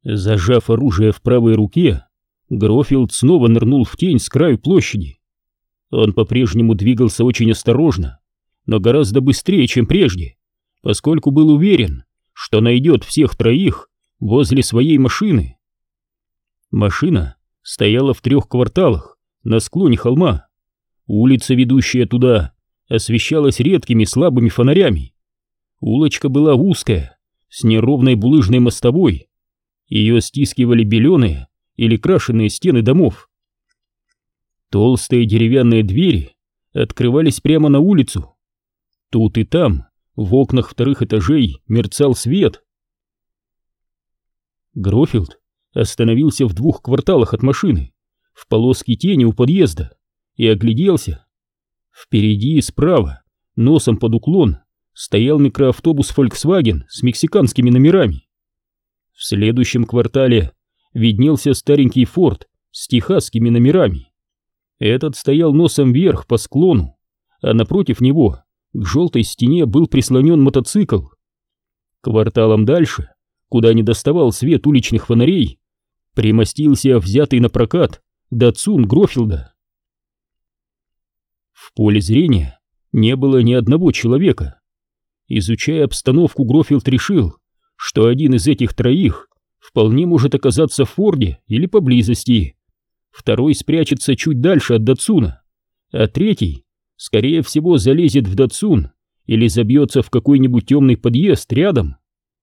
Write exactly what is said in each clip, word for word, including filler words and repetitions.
Зажав оружие в правой руке, Грофилд снова нырнул в тень с краю площади. Он по-прежнему двигался очень осторожно, но гораздо быстрее, чем прежде, поскольку был уверен, что найдет всех троих возле своей машины. Машина стояла в трех кварталах на склоне холма. Улица, ведущая туда, освещалась редкими слабыми фонарями. Улочка была узкая, с неровной булыжной мостовой. Ее стискивали беленые или крашеные стены домов. Толстые деревянные двери открывались прямо на улицу. Тут и там, в окнах вторых этажей, мерцал свет. Грофилд остановился в двух кварталах от машины, в полоске тени у подъезда, и огляделся. Впереди и справа, носом под уклон, стоял микроавтобус Volkswagen с мексиканскими номерами. В следующем квартале виднелся старенький Форд с техасскими номерами. Этот стоял носом вверх по склону, а напротив него к желтой стене был прислонен мотоцикл. Кварталом дальше, куда не доставал свет уличных фонарей, примостился взятый на прокат Датсун Грофилда. В поле зрения не было ни одного человека. Изучая обстановку, Грофилд решил, что один из этих троих вполне может оказаться в Форде или поблизости, второй спрячется чуть дальше от Датсуна, а третий, скорее всего, залезет в Датсун или забьется в какой-нибудь темный подъезд рядом.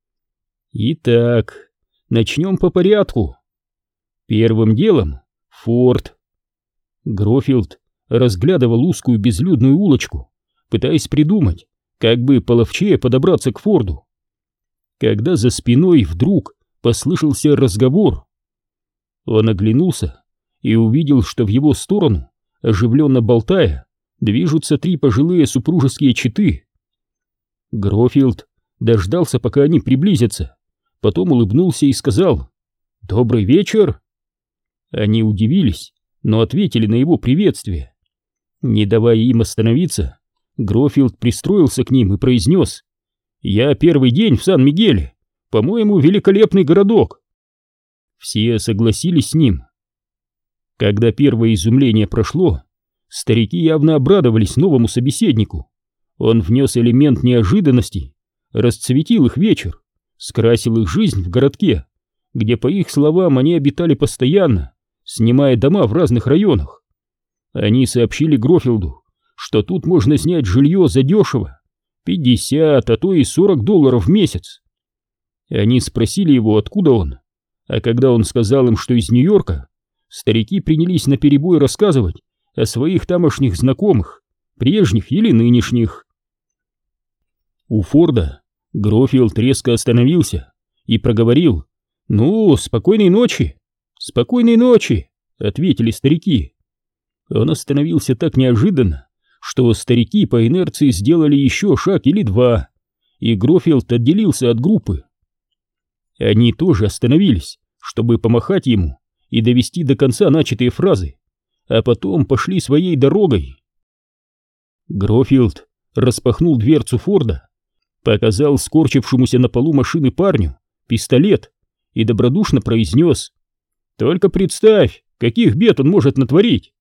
Итак, начнем по порядку. Первым делом Форд. Грофилд разглядывал узкую безлюдную улочку, пытаясь придумать, как бы половчее подобраться к Форду, когда за спиной вдруг послышался разговор. Он оглянулся и увидел, что в его сторону, оживленно болтая, движутся три пожилые супружеские четы. Грофилд дождался, пока они приблизятся, потом улыбнулся и сказал: «Добрый вечер!» Они удивились, но ответили на его приветствие. Не давая им остановиться, Грофилд пристроился к ним и произнес: «Я первый день в Сан-Мигеле. По-моему, великолепный городок». Все согласились с ним. Когда первое изумление прошло, старики явно обрадовались новому собеседнику. Он внес элемент неожиданности, расцветил их вечер, скрасил их жизнь в городке, где, по их словам, они обитали постоянно, снимая дома в разных районах. Они сообщили Грофилду, что тут можно снять жилье задешево, пятьдесят, а то и сорок долларов в месяц. Они спросили его, откуда он, а когда он сказал им, что из Нью-Йорка, старики принялись наперебой рассказывать о своих тамошних знакомых, прежних или нынешних. У Форда Грофилд резко остановился и проговорил: «Ну, спокойной ночи!» «Спокойной ночи!» — ответили старики. Он остановился так неожиданно, что старики по инерции сделали еще шаг или два, и Грофилд отделился от группы. Они тоже остановились, чтобы помахать ему и довести до конца начатые фразы, а потом пошли своей дорогой. Грофилд распахнул дверцу Форда, показал скорчившемуся на полу машины парню пистолет и добродушно произнес: «Только представь, каких бед он может натворить!»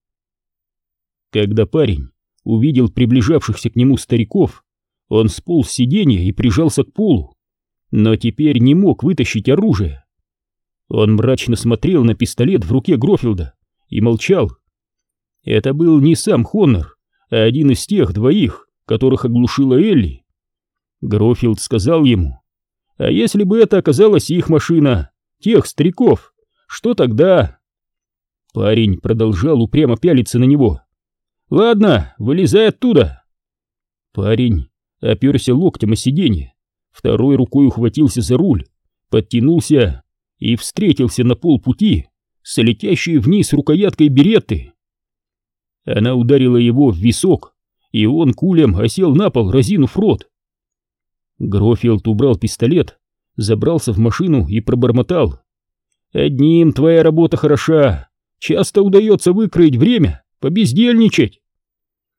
Когда парень увидел приближавшихся к нему стариков, он сполз с сиденья и прижался к полу, но теперь не мог вытащить оружие. Он мрачно смотрел на пистолет в руке Грофилда и молчал. Это был не сам Хоннор, а один из тех двоих, которых оглушила Элли. Грофилд сказал ему: «А если бы это оказалась их машина, тех стариков, что тогда?» Парень продолжал упрямо пялиться на него. «Ладно, вылезай оттуда!» Парень оперся локтем о сиденье, второй рукой ухватился за руль, подтянулся и встретился на полпути с летящей вниз рукояткой беретты. Она ударила его в висок, и он кулем осел на пол, разинув рот. Грофилд убрал пистолет, забрался в машину и пробормотал: «Одним твоя работа хороша, часто удается выкроить время, побездельничать».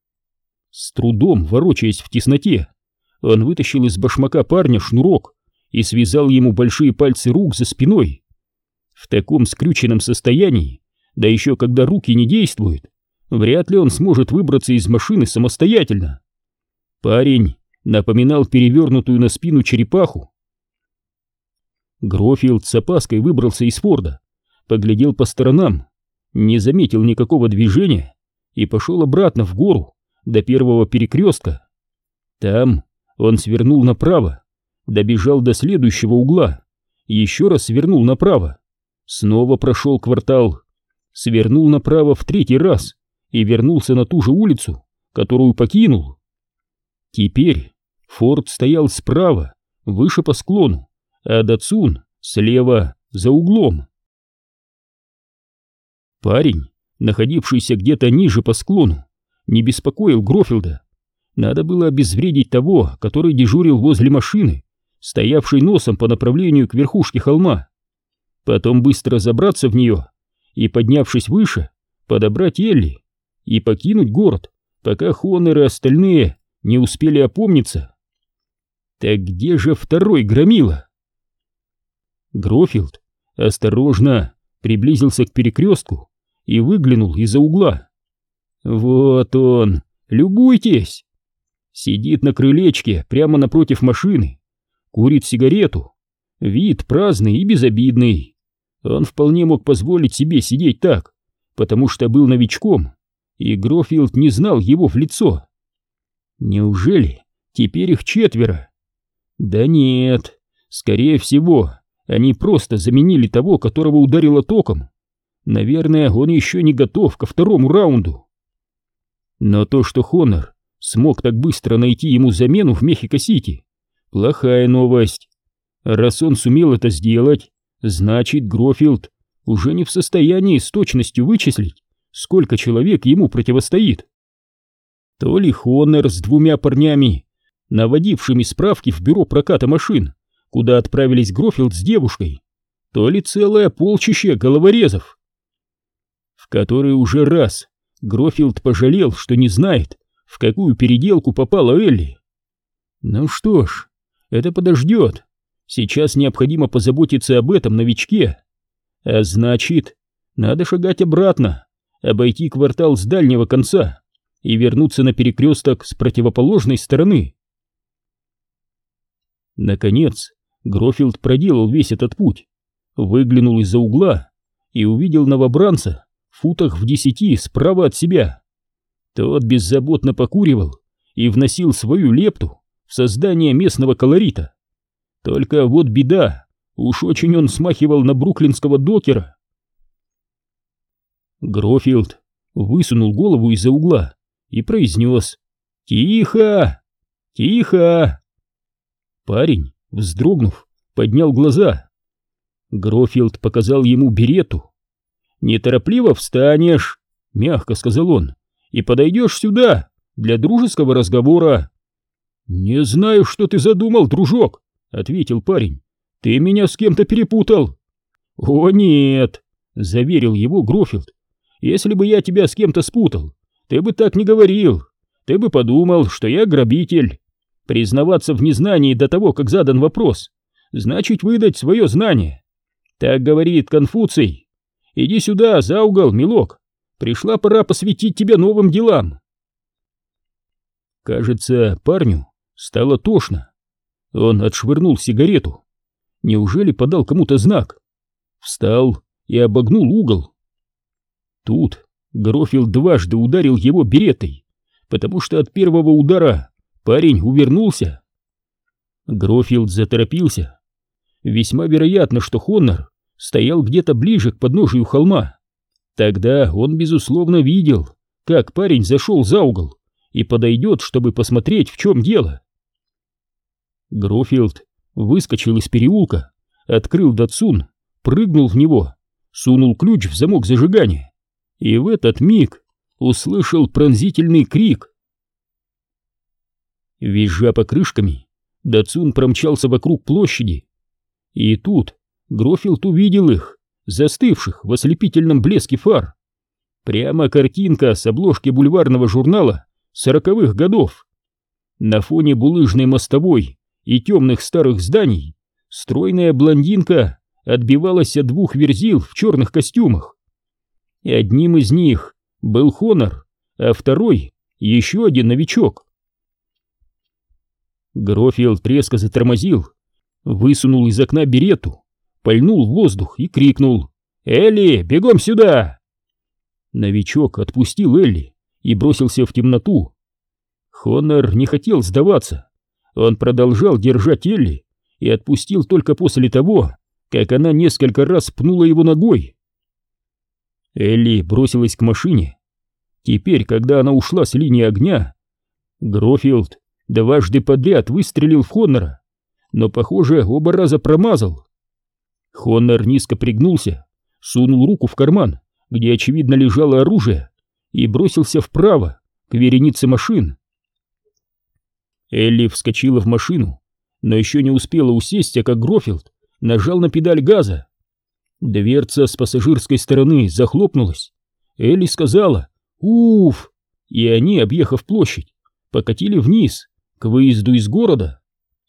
С трудом ворочаясь в тесноте, он вытащил из башмака парня шнурок и связал ему большие пальцы рук за спиной. В таком скрюченном состоянии, да еще когда руки не действуют, вряд ли он сможет выбраться из машины самостоятельно. Парень напоминал перевернутую на спину черепаху. Грофилд с опаской выбрался из Форда, поглядел по сторонам, не заметил никакого движения и пошел обратно в гору до первого перекрестка. Там он свернул направо, добежал до следующего угла, еще раз свернул направо, снова прошел квартал, свернул направо в третий раз и вернулся на ту же улицу, которую покинул. Теперь Форд стоял справа, выше по склону, а Датсун слева, за углом. Парень, находившийся где-то ниже по склону, не беспокоил Грофилда. Надо было обезвредить того, который дежурил возле машины, стоявшей носом по направлению к верхушке холма. Потом быстро забраться в нее и, поднявшись выше, подобрать Элли и покинуть город, пока Хоннер и остальные не успели опомниться. Так где же второй громила? Грофилд осторожно приблизился к перекрестку и выглянул из-за угла. Вот он, любуйтесь! Сидит на крылечке прямо напротив машины, курит сигарету, вид праздный и безобидный. Он вполне мог позволить себе сидеть так, потому что был новичком, и Грофилд не знал его в лицо. Неужели теперь их четверо? Да нет, скорее всего, они просто заменили того, которого ударило током. Наверное, он еще не готов ко второму раунду. Но то, что Хоннер смог так быстро найти ему замену в Мехико-Сити, плохая новость. Раз он сумел это сделать, значит, Грофилд уже не в состоянии с точностью вычислить, сколько человек ему противостоит. То ли Хоннер с двумя парнями, наводившими справки в бюро проката машин, куда отправились Грофилд с девушкой, то ли целое полчище головорезов. В который уже раз Грофилд пожалел, что не знает, в какую переделку попала Элли. Ну что ж, это подождет. Сейчас необходимо позаботиться об этом новичке. А значит, надо шагать обратно, обойти квартал с дальнего конца и вернуться на перекресток с противоположной стороны. Наконец, Грофилд проделал весь этот путь, выглянул из-за угла и увидел новобранца в футах в десяти справа от себя. Тот беззаботно покуривал и вносил свою лепту в создание местного колорита. Только вот беда, уж очень он смахивал на бруклинского докера. Грофилд высунул голову из-за угла и произнес: «Тихо! Тихо!» Парень, вздрогнув, поднял глаза. Грофилд показал ему берету. «Неторопливо встанешь», — мягко сказал он, — «и подойдешь сюда для дружеского разговора». «Не знаю, что ты задумал, дружок», — ответил парень. «Ты меня с кем-то перепутал». «О нет», — заверил его Грофилд. «Если бы я тебя с кем-то спутал, ты бы так не говорил. Ты бы подумал, что я грабитель. Признаваться в незнании до того, как задан вопрос, значит выдать свое знание. Так говорит Конфуций. Иди сюда, за угол, милок. Пришла пора посвятить тебя новым делам». Кажется, парню стало тошно. Он отшвырнул сигарету. Неужели подал кому-то знак? Встал и обогнул угол. Тут Грофилд дважды ударил его беретой, потому что от первого удара парень увернулся. Грофилд заторопился. Весьма вероятно, что Хоннер стоял где-то ближе к подножию холма. Тогда он, безусловно, видел, как парень зашел за угол и подойдет, чтобы посмотреть, в чем дело. Грофилд выскочил из переулка, открыл Датсун, прыгнул в него, сунул ключ в замок зажигания и в этот миг услышал пронзительный крик. Визжа покрышками, Датсун промчался вокруг площади. И тут Грофилд увидел их, застывших в ослепительном блеске фар. Прямо картинка с обложки бульварного журнала сороковых годов. На фоне булыжной мостовой и темных старых зданий стройная блондинка отбивалась от двух верзил в черных костюмах. И одним из них был Хонор, а второй — еще один новичок. Грофилд резко затормозил, высунул из окна беретту, пальнул в воздух и крикнул: «Элли, бегом сюда!» Новичок отпустил Элли и бросился в темноту. Хонор не хотел сдаваться. Он продолжал держать Элли и отпустил только после того, как она несколько раз пнула его ногой. Элли бросилась к машине. Теперь, когда она ушла с линии огня, Грофилд дважды подряд выстрелил в Хонора, но, похоже, оба раза промазал. Хонор низко пригнулся, сунул руку в карман, где, очевидно, лежало оружие, и бросился вправо, к веренице машин. Элли вскочила в машину, но еще не успела усесть, как Грофилд нажал на педаль газа. Дверца с пассажирской стороны захлопнулась. Элли сказала «Уф!», и они, объехав площадь, покатили вниз, к выезду из города.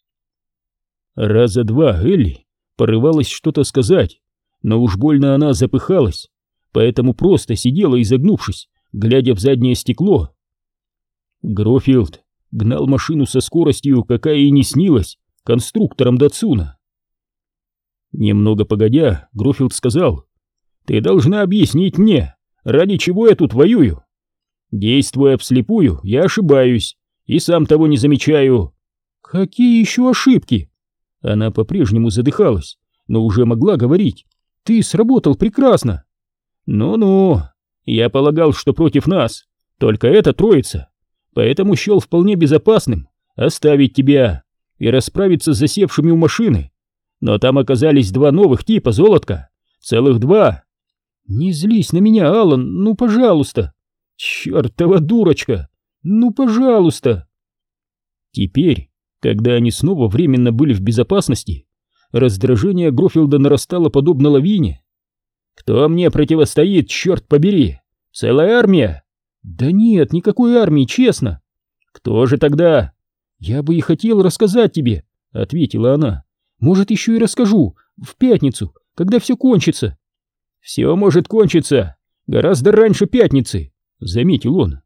Раза два Элли порывалась что-то сказать, но уж больно она запыхалась, поэтому просто сидела изогнувшись, глядя в заднее стекло. Грофилд гнал машину со скоростью, какая и не снилась конструкторам Датсуна. Немного погодя, Грофилд сказал: «Ты должна объяснить мне, ради чего я тут воюю. Действуя вслепую, я ошибаюсь, и сам того не замечаю». «Какие еще ошибки?» Она по-прежнему задыхалась, но уже могла говорить. «Ты сработал прекрасно». «Ну-ну, я полагал, что против нас только эта троица, поэтому счел вполне безопасным оставить тебя и расправиться с засевшими у машины. Но там оказались два новых типа, золотка, целых два». «Не злись на меня, Алан, ну пожалуйста». «Чертова дурочка, ну пожалуйста». Теперь, когда они снова временно были в безопасности, раздражение Грофилда нарастало подобно лавине. «Кто мне противостоит, черт побери? Целая армия?» «Да нет, никакой армии, честно». «Кто же тогда?» «Я бы и хотел рассказать тебе», — ответила она. «Может, еще и расскажу, в пятницу, когда все кончится». «Все может кончиться гораздо раньше пятницы», — заметил он.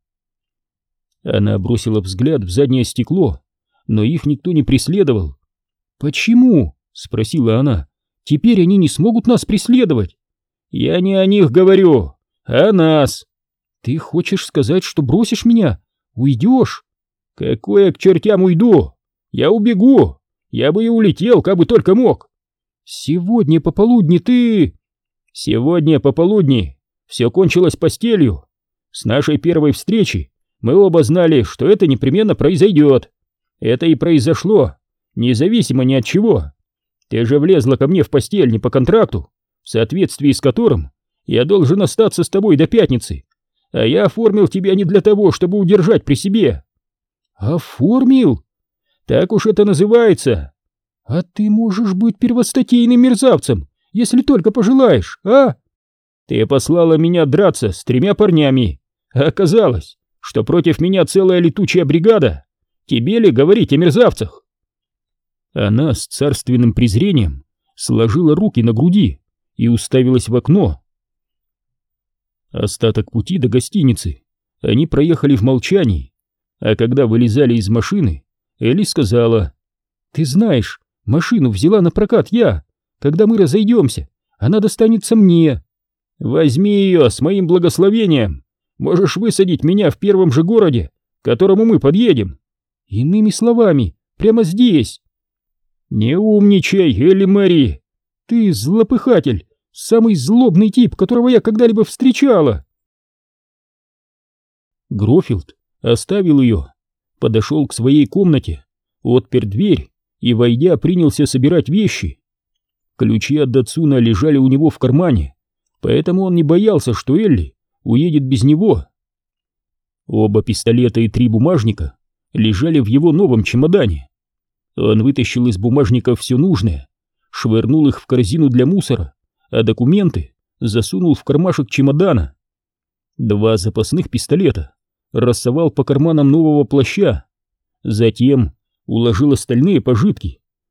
Она бросила взгляд в заднее стекло, но их никто не преследовал. «Почему?» — спросила она. «Теперь они не смогут нас преследовать». «Я не о них говорю, а о нас». «Ты хочешь сказать, что бросишь меня? Уйдешь?» «Какое к чертям уйду? Я убегу. Я бы и улетел, как бы только мог». «Сегодня пополудни ты...» «Сегодня пополудни все кончилось постелью. С нашей первой встречи мы оба знали, что это непременно произойдет. Это и произошло, независимо ни от чего. Ты же влезла ко мне в постель не по контракту, в соответствии с которым я должен остаться с тобой до пятницы, а я оформил тебя не для того, чтобы удержать при себе». «Оформил? Так уж это называется. А ты можешь быть первостатейным мерзавцем, если только пожелаешь, а? Ты послала меня драться с тремя парнями, а оказалось, что против меня целая летучая бригада. Тебе ли говорить о мерзавцах?» Она с царственным презрением сложила руки на груди и уставилась в окно. Остаток пути до гостиницы они проехали в молчании, а когда вылезали из машины, Элли сказала: «Ты знаешь, машину взяла на прокат я. Когда мы разойдемся, она достанется мне. Возьми ее с моим благословением. Можешь высадить меня в первом же городе, к которому мы подъедем. Иными словами, прямо здесь». «Не умничай, Элли Мэри. Ты злопыхатель, самый злобный тип, которого я когда-либо встречала». Грофилд оставил ее, подошел к своей комнате, отпер дверь и, войдя, принялся собирать вещи. Ключи от Датсуна лежали у него в кармане, поэтому он не боялся, что Элли уедет без него. Оба пистолета и три бумажника лежали в его новом чемодане. Он вытащил из бумажников все нужное, швырнул их в корзину для мусора, а документы засунул в кармашек чемодана. Два запасных пистолета рассовал по карманам нового плаща, затем уложил остальные пожитки,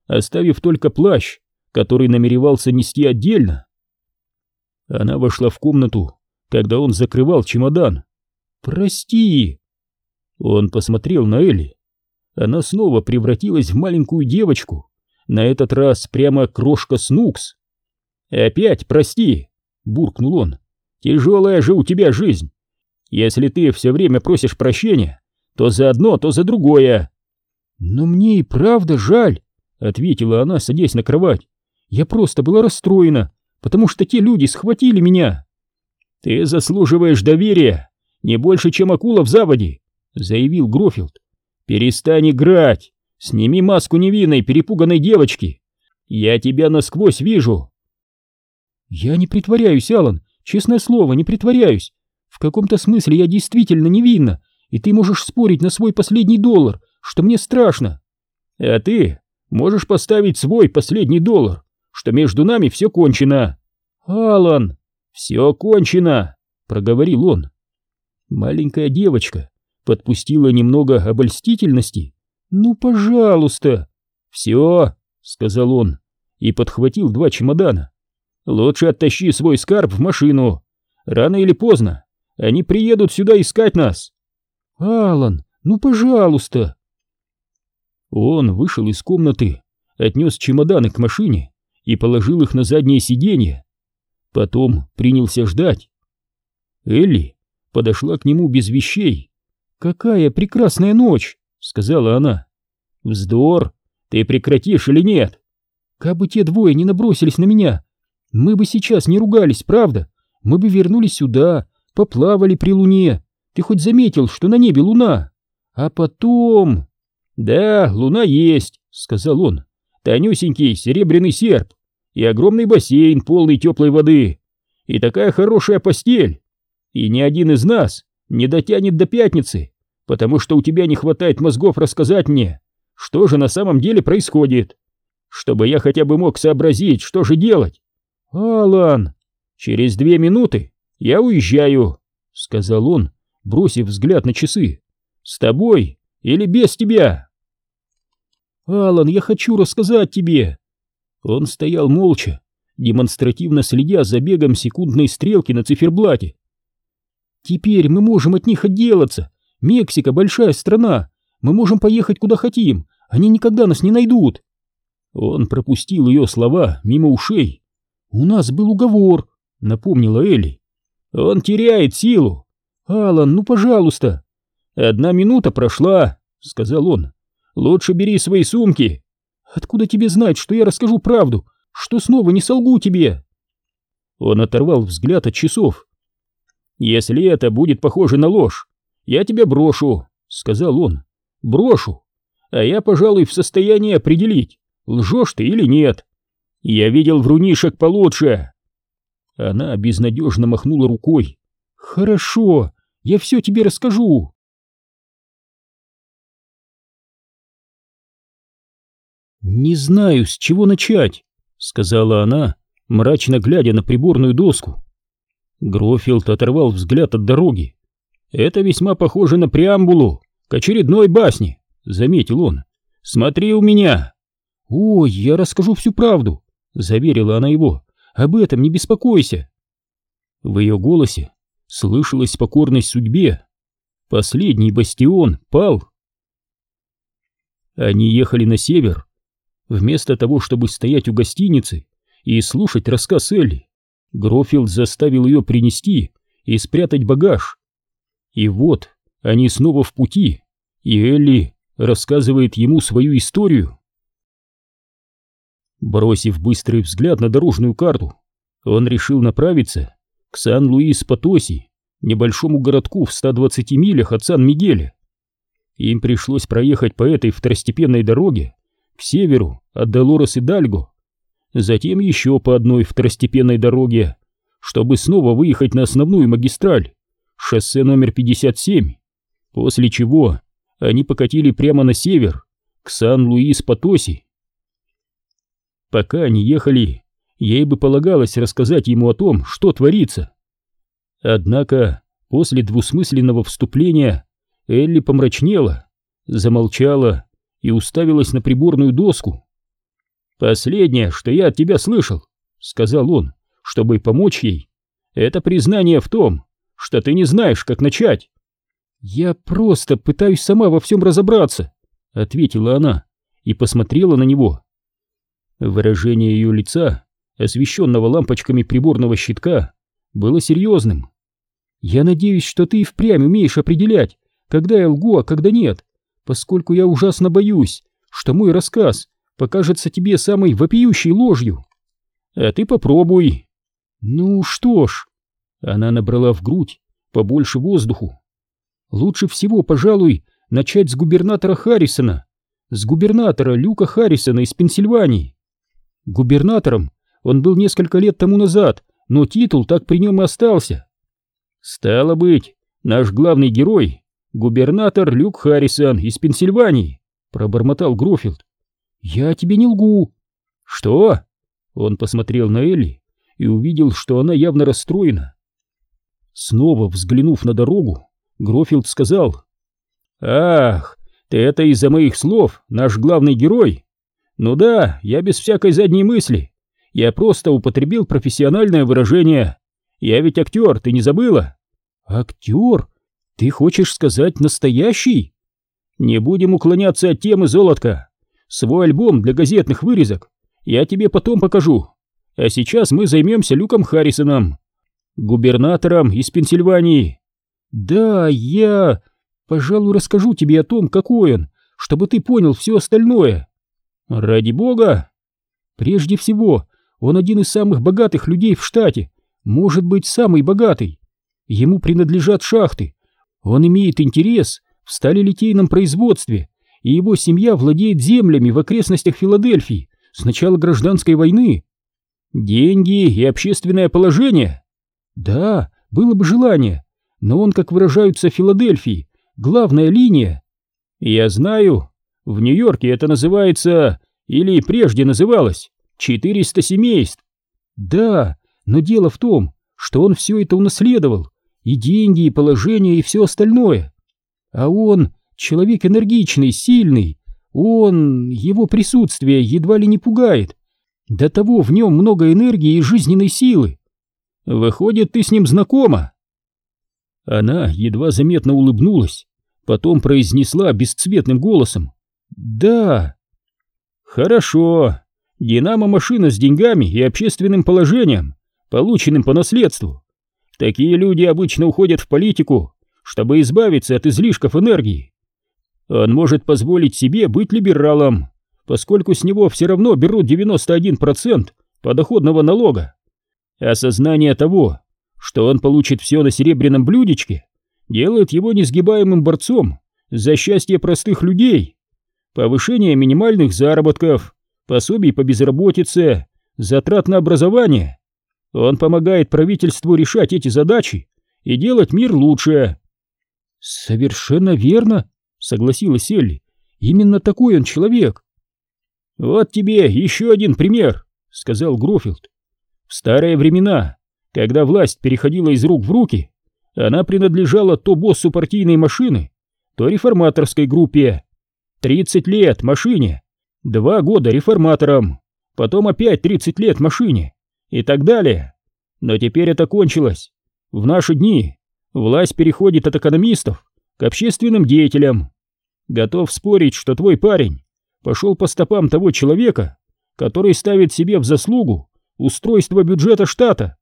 оставив только плащ, который намеревался нести отдельно. Она вошла в комнату, когда он закрывал чемодан. «Прости!» Он посмотрел на Элли. Она снова превратилась в маленькую девочку, на этот раз прямо крошка Снукс. «Опять прости!» — буркнул он. «Тяжелая же у тебя жизнь. Если ты все время просишь прощения, то за одно, то за другое». «Но мне и правда жаль», — ответила она, садясь на кровать. «Я просто была расстроена, потому что те люди схватили меня». «Ты заслуживаешь доверия не больше, чем акула в заводе», — заявил Грофилд. «Перестань играть, сними маску невинной, перепуганной девочки. Я тебя насквозь вижу». «Я не притворяюсь, Алан, честное слово, не притворяюсь. В каком-то смысле я действительно невинна, и ты можешь спорить на свой последний доллар, что мне страшно. А ты можешь поставить свой последний доллар, что между нами все кончено». «Алан!» «Все кончено», — проговорил он. Маленькая девочка подпустила немного обольстительности. «Ну, пожалуйста». «Все», — сказал он и подхватил два чемодана. «Лучше оттащи свой скарб в машину. Рано или поздно они приедут сюда искать нас». «Алан, ну, пожалуйста». Он вышел из комнаты, отнес чемоданы к машине и положил их на заднее сиденье. Потом принялся ждать. Элли подошла к нему без вещей. «Какая прекрасная ночь!» — сказала она. «Вздор! Ты прекратишь или нет?» «Кабы те двое не набросились на меня, мы бы сейчас не ругались, правда? Мы бы вернулись сюда, поплавали при луне. Ты хоть заметил, что на небе луна? А потом...» «Да, луна есть», — сказал он. «Тонюсенький серебряный серп. И огромный бассейн, полный теплой воды, и такая хорошая постель. И ни один из нас не дотянет до пятницы, потому что у тебя не хватает мозгов рассказать мне, что же на самом деле происходит, чтобы я хотя бы мог сообразить, что же делать. Алан, через две минуты я уезжаю», — сказал он, бросив взгляд на часы. «С тобой или без тебя?» «Алан, я хочу рассказать тебе». Он стоял молча, демонстративно следя за бегом секундной стрелки на циферблате. «Теперь мы можем от них отделаться. Мексика — большая страна. Мы можем поехать куда хотим. Они никогда нас не найдут». Он пропустил ее слова мимо ушей. «У нас был уговор», — напомнила Элли. «Он теряет силу». «Алан, ну пожалуйста». «Одна минута прошла», — сказал он. «Лучше бери свои сумки». «Откуда тебе знать, что я расскажу правду, что снова не солгу тебе?» Он оторвал взгляд от часов. «Если это будет похоже на ложь, я тебя брошу», — сказал он. «Брошу. А я, пожалуй, в состоянии определить, лжешь ты или нет. Я видел врунишек получше». Она безнадежно махнула рукой. «Хорошо, я все тебе расскажу». «Не знаю, с чего начать», — сказала она, мрачно глядя на приборную доску. Грофилд оторвал взгляд от дороги. «Это весьма похоже на преамбулу к очередной басне», — заметил он. «Смотри у меня». «Ой, я расскажу всю правду», — заверила она его. «Об этом не беспокойся». В ее голосе слышалась покорность судьбе. Последний бастион пал. Они ехали на север. Вместо того, чтобы стоять у гостиницы и слушать рассказ Элли, Грофилд заставил ее принести и спрятать багаж. И вот они снова в пути, и Элли рассказывает ему свою историю. Бросив быстрый взгляд на дорожную карту, он решил направиться к Сан-Луис-Потоси, небольшому городку в ста двадцати милях от Сан-Мигеля. Им пришлось проехать по этой второстепенной дороге к северу от Долорес-Идальго, затем еще по одной второстепенной дороге, чтобы снова выехать на основную магистраль, шоссе номер пятьдесят семь, после чего они покатили прямо на север, к Сан-Луис-Потоси. Пока они ехали, ей бы полагалось рассказать ему о том, что творится. Однако после двусмысленного вступления Элли помрачнела, замолчала и уставилась на приборную доску. «Последнее, что я от тебя слышал», — сказал он, чтобы помочь ей, — «это признание в том, что ты не знаешь, как начать». «Я просто пытаюсь сама во всем разобраться», — ответила она и посмотрела на него. Выражение ее лица, освещенного лампочками приборного щитка, было серьезным. «Я надеюсь, что ты и впрямь умеешь определять, когда я лгу, а когда нет, поскольку я ужасно боюсь, что мой рассказ покажется тебе самой вопиющей ложью. А ты попробуй». «Ну что ж», — она набрала в грудь побольше воздуху. «Лучше всего, пожалуй, начать с губернатора Харрисона, с губернатора Люка Харрисона из Пенсильвании. Губернатором он был несколько лет тому назад, но титул так при нем и остался». «Стало быть, наш главный герой — губернатор Люк Харрисон из Пенсильвании», — пробормотал Грофилд. «Я тебе не лгу». «Что?» Он посмотрел на Элли и увидел, что она явно расстроена. Снова взглянув на дорогу, Грофилд сказал: «Ах, ты это из-за моих слов, наш главный герой? Ну да, я без всякой задней мысли. Я просто употребил профессиональное выражение. Я ведь актер, ты не забыла?» «Актер? Ты хочешь сказать настоящий?» «Не будем уклоняться от темы, золотка. Свой альбом для газетных вырезок я тебе потом покажу. А сейчас мы займемся Люком Харрисоном, губернатором из Пенсильвании». «Да, я, пожалуй, расскажу тебе о том, какой он, чтобы ты понял все остальное». «Ради бога!» «Прежде всего, он один из самых богатых людей в штате, может быть, самый богатый. Ему принадлежат шахты. Он имеет интерес в сталелитейном производстве, и его семья владеет землями в окрестностях Филадельфии с начала гражданской войны». «Деньги и общественное положение?» «Да, было бы желание, но он, как выражаются в Филадельфии, главная линия». «Я знаю, в Нью-Йорке это называется, или прежде называлось, четыреста семейств». «Да, но дело в том, что он все это унаследовал, и деньги, и положение, и все остальное. А он человек энергичный, сильный, он, его присутствие едва ли не пугает. До того в нем много энергии и жизненной силы. Выходит, ты с ним знакома?» Она едва заметно улыбнулась, потом произнесла бесцветным голосом: «Да». «Хорошо. Динамо-машина с деньгами и общественным положением, полученным по наследству. Такие люди обычно уходят в политику, чтобы избавиться от излишков энергии. Он может позволить себе быть либералом, поскольку с него все равно берут девяносто один процент подоходного налога. Осознание того, что он получит все на серебряном блюдечке, делает его несгибаемым борцом за счастье простых людей. Повышение минимальных заработков, пособий по безработице, затрат на образование. Он помогает правительству решать эти задачи и делать мир лучше». «Совершенно верно», — согласилась Элли. «Именно такой он человек». «Вот тебе еще один пример», — сказал Грофилд. «В старые времена, когда власть переходила из рук в руки, она принадлежала то боссу партийной машины, то реформаторской группе. тридцать лет машине, два года реформаторам, потом опять тридцать лет машине и так далее. Но теперь это кончилось. В наши дни власть переходит от экономистов к общественным деятелям. Готов спорить, что твой парень пошел по стопам того человека, который ставит себе в заслугу устройство бюджета штата».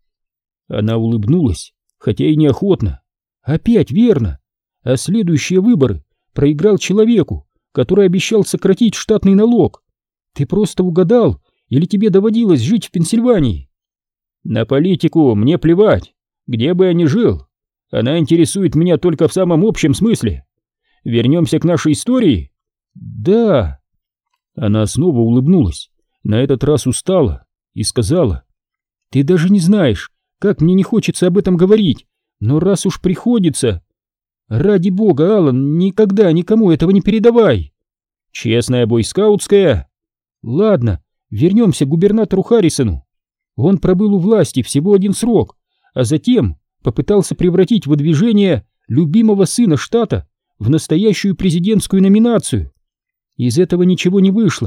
Она улыбнулась, хотя и неохотно. «Опять верно. А следующие выборы проиграл человеку, который обещал сократить штатный налог. Ты просто угадал, или тебе доводилось жить в Пенсильвании?» «На политику мне плевать, где бы я ни жил. Она интересует меня только в самом общем смысле. Вернемся к нашей истории?» «Да». Она снова улыбнулась, на этот раз устала, и сказала: «Ты даже не знаешь, как мне не хочется об этом говорить, но раз уж приходится... Ради бога, Алан, никогда никому этого не передавай». «Честная бойскаутская». «Ладно, вернемся к губернатору Харрисону. Он пробыл у власти всего один срок, а затем попытался превратить выдвижение любимого сына штата в настоящую президентскую номинацию. Из этого ничего не вышло,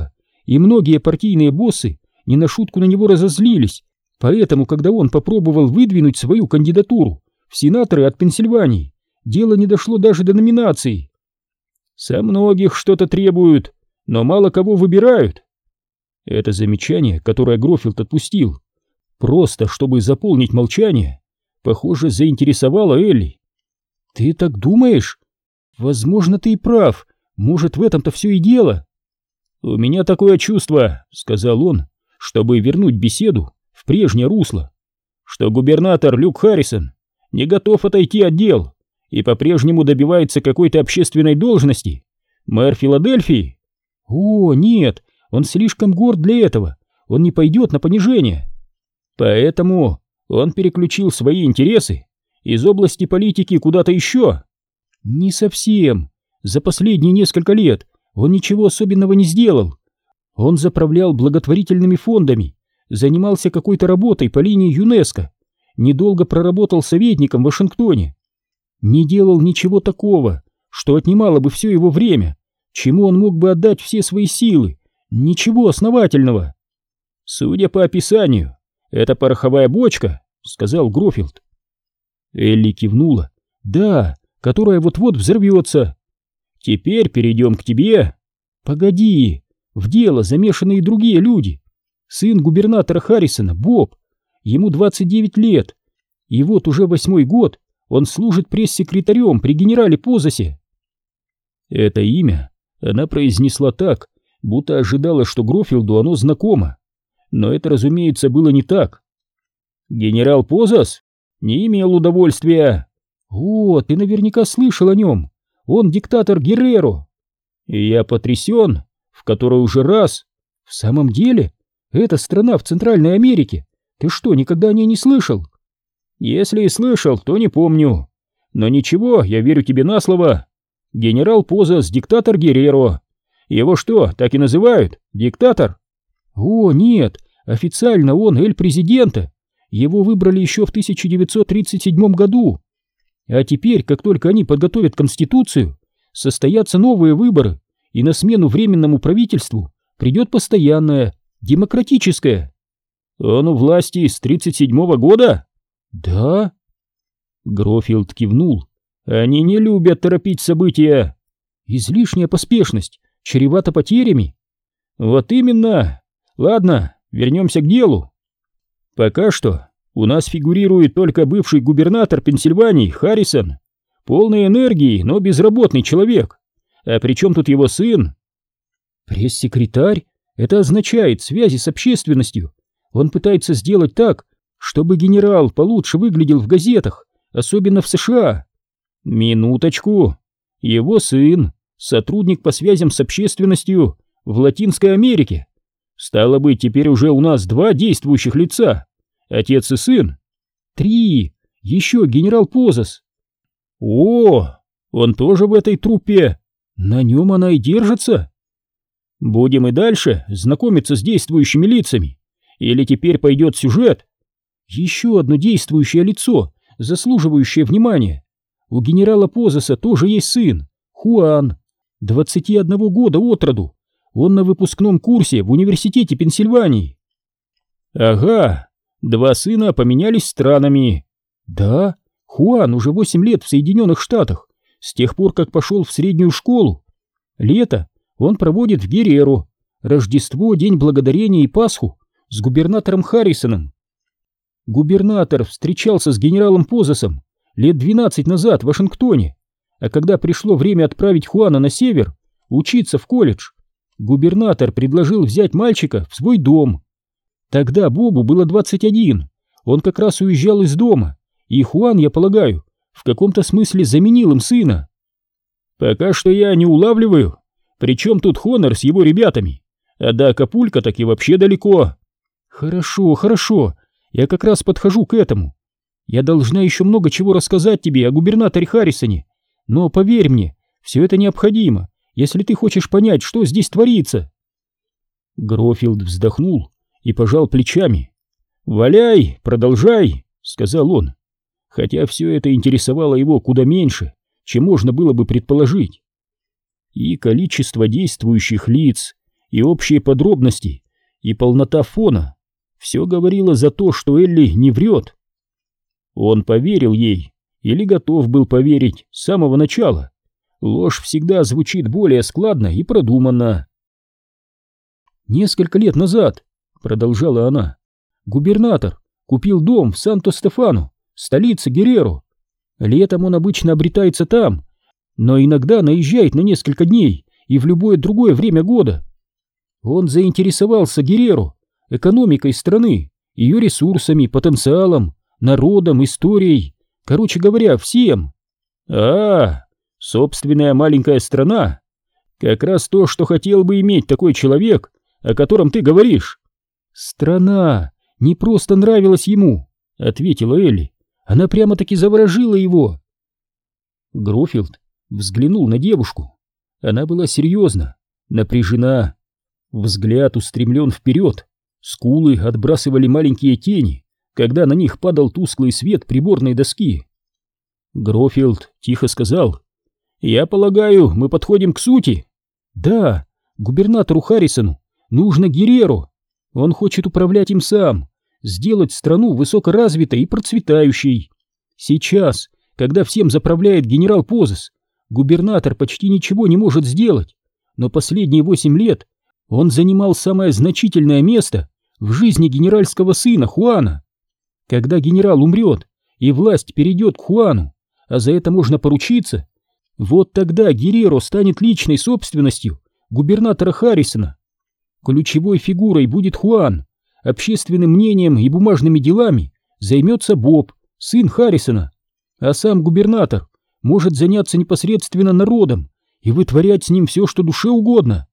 и многие партийные боссы не на шутку на него разозлились, поэтому, когда он попробовал выдвинуть свою кандидатуру в сенаторы от Пенсильвании, дело не дошло даже до номинации. Со многих что-то требуют, но мало кого выбирают. Это замечание, которое Грофилд отпустил, просто чтобы заполнить молчание, похоже, заинтересовало Элли. «Ты так думаешь? Возможно, ты и прав. Может, в этом-то все и дело». «У меня такое чувство», — сказал он, чтобы вернуть беседу в прежнее русло, что губернатор Люк Харрисон не готов отойти от дел и по-прежнему добивается какой-то общественной должности. Мэр Филадельфии? О, нет, он слишком горд для этого, он не пойдет на понижение. Поэтому он переключил свои интересы из области политики куда-то еще. Не совсем. За последние несколько лет он ничего особенного не сделал. Он заправлял благотворительными фондами, занимался какой-то работой по линии ЮНЕСКО, недолго проработал советником в Вашингтоне. Не делал ничего такого, что отнимало бы все его время, чему он мог бы отдать все свои силы. Ничего основательного. «Судя по описанию, это пороховая бочка», — сказал Грофилд. Элли кивнула. «Да, которая вот-вот взорвется. Теперь перейдем к тебе». «Погоди, в дело замешаны и другие люди. Сын губернатора Харрисона, Боб, ему двадцать девять лет, и вот уже восьмой год он служит пресс-секретарем при генерале Позасе». Это имя она произнесла так, будто ожидала, что Грофилду оно знакомо. Но это, разумеется, было не так. «Генерал Позас не имел удовольствия». «О, ты наверняка слышал о нем. Он диктатор Герреро». «И я потрясен, в который уже раз». «В самом деле? Это страна в Центральной Америке. Ты что, никогда о ней не слышал?» «Если и слышал, то не помню. Но ничего, я верю тебе на слово. Генерал Позас, диктатор Герреро. Его что, так и называют? Диктатор?» «О, нет, официально он эль-президента. Его выбрали еще в тысяча девятьсот тридцать седьмом году. А теперь, как только они подготовят Конституцию, состоятся новые выборы, и на смену временному правительству придет постоянное, демократическое». «Он у власти с тридцать седьмого года?» «Да». Грофилд кивнул. «Они не любят торопить события». «Излишняя поспешность чревата потерями». «Вот именно. Ладно, вернемся к делу. Пока что у нас фигурирует только бывший губернатор Пенсильвании Харрисон, полный энергии, но безработный человек. А при чем тут его сын?» «Пресс-секретарь? Это означает связи с общественностью. Он пытается сделать так, чтобы генерал получше выглядел в газетах, особенно в США». «Минуточку. Его сын — сотрудник по связям с общественностью в Латинской Америке. Стало быть, теперь уже у нас два действующих лица. Отец и сын. Три. Еще генерал Позас». «О, он тоже в этой труппе. На нем она и держится». «Будем и дальше знакомиться с действующими лицами? Или теперь пойдет сюжет?» «Еще одно действующее лицо, заслуживающее внимания. У генерала Позаса тоже есть сын, Хуан, двадцати одного года от роду. Он на выпускном курсе в университете Пенсильвании». «Ага, два сына поменялись странами». «Да, Хуан уже восемь лет в Соединенных Штатах, с тех пор, как пошел в среднюю школу. Лето он проводит в Герреро, Рождество, День Благодарения и Пасху с губернатором Харрисоном. Губернатор встречался с генералом Позасом лет двенадцать назад в Вашингтоне, а когда пришло время отправить Хуана на север, учиться в колледж, губернатор предложил взять мальчика в свой дом. Тогда Бобу было двадцать один, он как раз уезжал из дома, и Хуан, я полагаю, в каком-то смысле заменил им сына». «Пока что я не улавливаю, при чем тут Хонор с его ребятами, а до Акапулько так и вообще далеко». «Хорошо, хорошо, я как раз подхожу к этому. Я должна еще много чего рассказать тебе о губернаторе Харрисоне, но поверь мне, все это необходимо, если ты хочешь понять, что здесь творится». Грофилд вздохнул и пожал плечами. «Валяй, продолжай», — сказал он, хотя все это интересовало его куда меньше, чем можно было бы предположить. И количество действующих лиц, и общие подробности, и полнота фона все говорило за то, что Элли не врет. Он поверил ей, или готов был поверить с самого начала. Ложь всегда звучит более складно и продуманно. «Несколько лет назад, — продолжала она, — губернатор купил дом в Санто-Стефано, столице Герреро. Летом он обычно обретается там, но иногда наезжает на несколько дней и в любое другое время года. Он заинтересовался Герреро, экономикой страны, ее ресурсами, потенциалом, народом, историей, короче говоря, всем. А, собственная маленькая страна. Как раз то, что хотел бы иметь такой человек, о котором ты говоришь. Страна не просто нравилась ему, — ответила Элли. Она прямо-таки заворожила его. Грофилд взглянул на девушку. Она была серьезна, напряжена. Взгляд устремлен вперед. Скулы отбрасывали маленькие тени, когда на них падал тусклый свет приборной доски. Грофилд тихо сказал: «Я полагаю, мы подходим к сути». «Да, губернатору Харрисону нужно Герреро. Он хочет управлять им сам, сделать страну высокоразвитой и процветающей. Сейчас, когда всем заправляет генерал Позес, губернатор почти ничего не может сделать, но последние восемь лет он занимал самое значительное место в жизни генеральского сына Хуана. Когда генерал умрет и власть перейдет к Хуану, а за это можно поручиться, вот тогда Герреро станет личной собственностью губернатора Харрисона. Ключевой фигурой будет Хуан, общественным мнением и бумажными делами займется Боб, сын Харрисона, а сам губернатор может заняться непосредственно народом и вытворять с ним все, что душе угодно.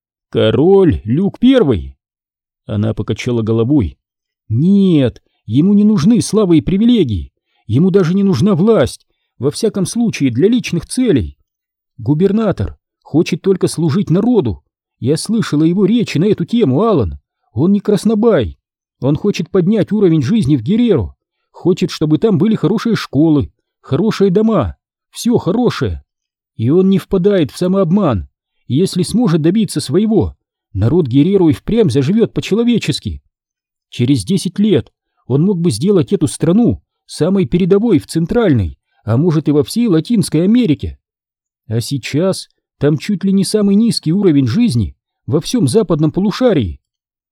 Король Люк Первый. Она покачала головой. Нет, ему не нужны слава и привилегии, ему даже не нужна власть, во всяком случае для личных целей. Губернатор хочет только служить народу. Я слышала его речи на эту тему, Алан. Он не краснобай. Он хочет поднять уровень жизни в Герреро, хочет, чтобы там были хорошие школы, хорошие дома, все хорошее. И он не впадает в самообман. Если сможет добиться своего, народ Герреро и впрямь заживет по-человечески. Через десять лет он мог бы сделать эту страну самой передовой в Центральной, а может и во всей Латинской Америке. А сейчас там чуть ли не самый низкий уровень жизни во всем западном полушарии.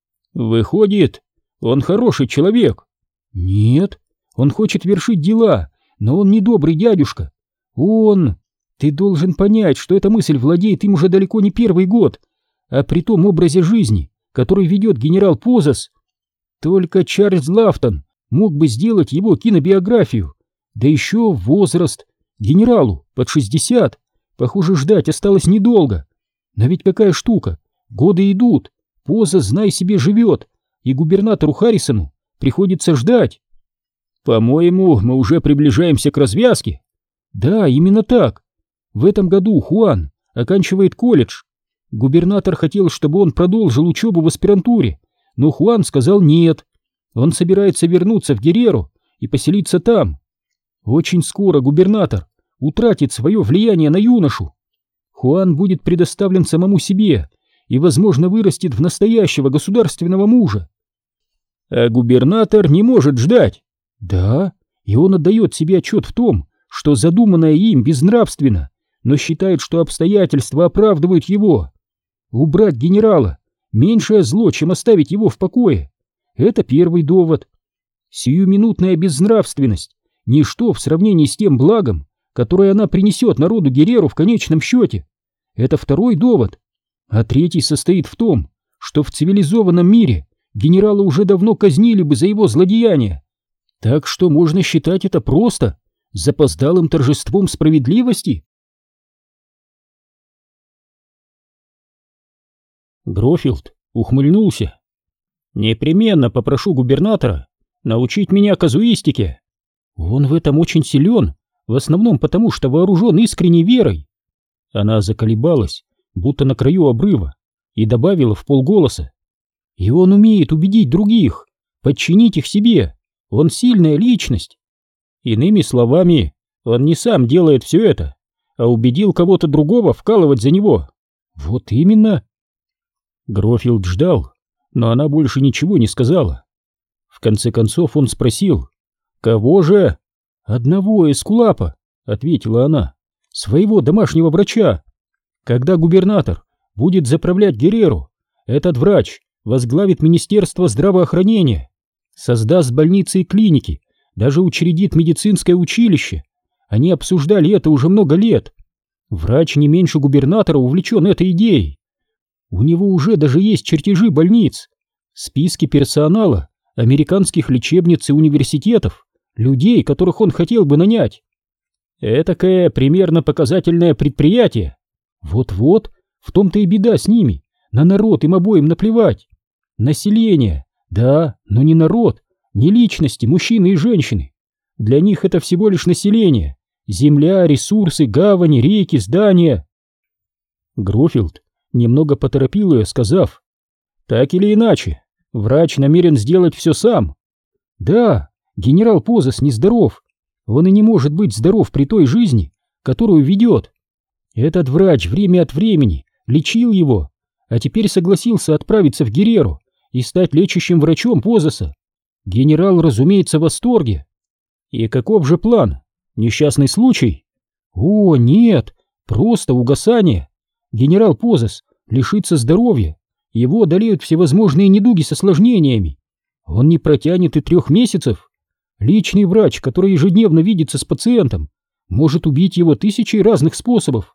Выходит, он хороший человек? Нет, он хочет вершить дела, но он не добрый дядюшка. Он... Ты должен понять, что эта мысль владеет им уже далеко не первый год, а при том образе жизни, который ведет генерал Позес. Только Чарльз Лафтон мог бы сделать его кинобиографию, да еще возраст. Генералу под шестьдесят, похоже, ждать осталось недолго. Но ведь какая штука, годы идут, Позес, знай себе, живет, и губернатору Харрисону приходится ждать. По-моему, мы уже приближаемся к развязке. Да, именно так. В этом году Хуан оканчивает колледж. Губернатор хотел, чтобы он продолжил учебу в аспирантуре, но Хуан сказал нет. Он собирается вернуться в Герреро и поселиться там. Очень скоро губернатор утратит свое влияние на юношу. Хуан будет предоставлен самому себе и, возможно, вырастет в настоящего государственного мужа. А губернатор не может ждать. Да, и он отдает себе отчет в том, что задуманное им безнравственно, но считает, что обстоятельства оправдывают его. Убрать генерала — меньшее зло, чем оставить его в покое. Это первый довод. Сиюминутная безнравственность — ничто в сравнении с тем благом, которое она принесет народу Герреро в конечном счете. Это второй довод. А третий состоит в том, что в цивилизованном мире генерала уже давно казнили бы за его злодеяния. Так что можно считать это просто запоздалым торжеством справедливости. Грофилд ухмыльнулся. «Непременно попрошу губернатора научить меня казуистике. Он в этом очень силен, в основном потому, что вооружен искренней верой». Она заколебалась, будто на краю обрыва, и добавила вполголоса: «И он умеет убедить других, подчинить их себе. Он сильная личность. Иными словами, он не сам делает все это, а убедил кого-то другого вкалывать за него». «Вот именно». Грофилд ждал, но она больше ничего не сказала. В конце концов он спросил: «Кого же?» «Одного эскулапа», — ответила она, — «своего домашнего врача. Когда губернатор будет заправлять Герреру, этот врач возглавит Министерство здравоохранения, создаст больницы и клиники, даже учредит медицинское училище. Они обсуждали это уже много лет. Врач не меньше губернатора увлечен этой идеей. У него уже даже есть чертежи больниц, списки персонала американских лечебниц и университетов, людей, которых он хотел бы нанять. Этакое примерно показательное предприятие. Вот-вот, в том-то и беда с ними. На народ им обоим наплевать. Население, да, но не народ, не личности, мужчины и женщины. Для них это всего лишь население. Земля, ресурсы, гавани, реки, здания». Грофилд немного поторопил ее, сказав: «Так или иначе, врач намерен сделать все сам». «Да, генерал Позас нездоров. Он и не может быть здоров при той жизни, которую ведет. Этот врач время от времени лечил его, а теперь согласился отправиться в Герреру и стать лечащим врачом Позаса. Генерал, разумеется, в восторге. И каков же план? Несчастный случай? О, нет, просто угасание. Генерал Позас лишится здоровья, его одолеют всевозможные недуги с осложнениями. Он не протянет и трех месяцев. Личный врач, который ежедневно видится с пациентом, может убить его тысячей разных способов».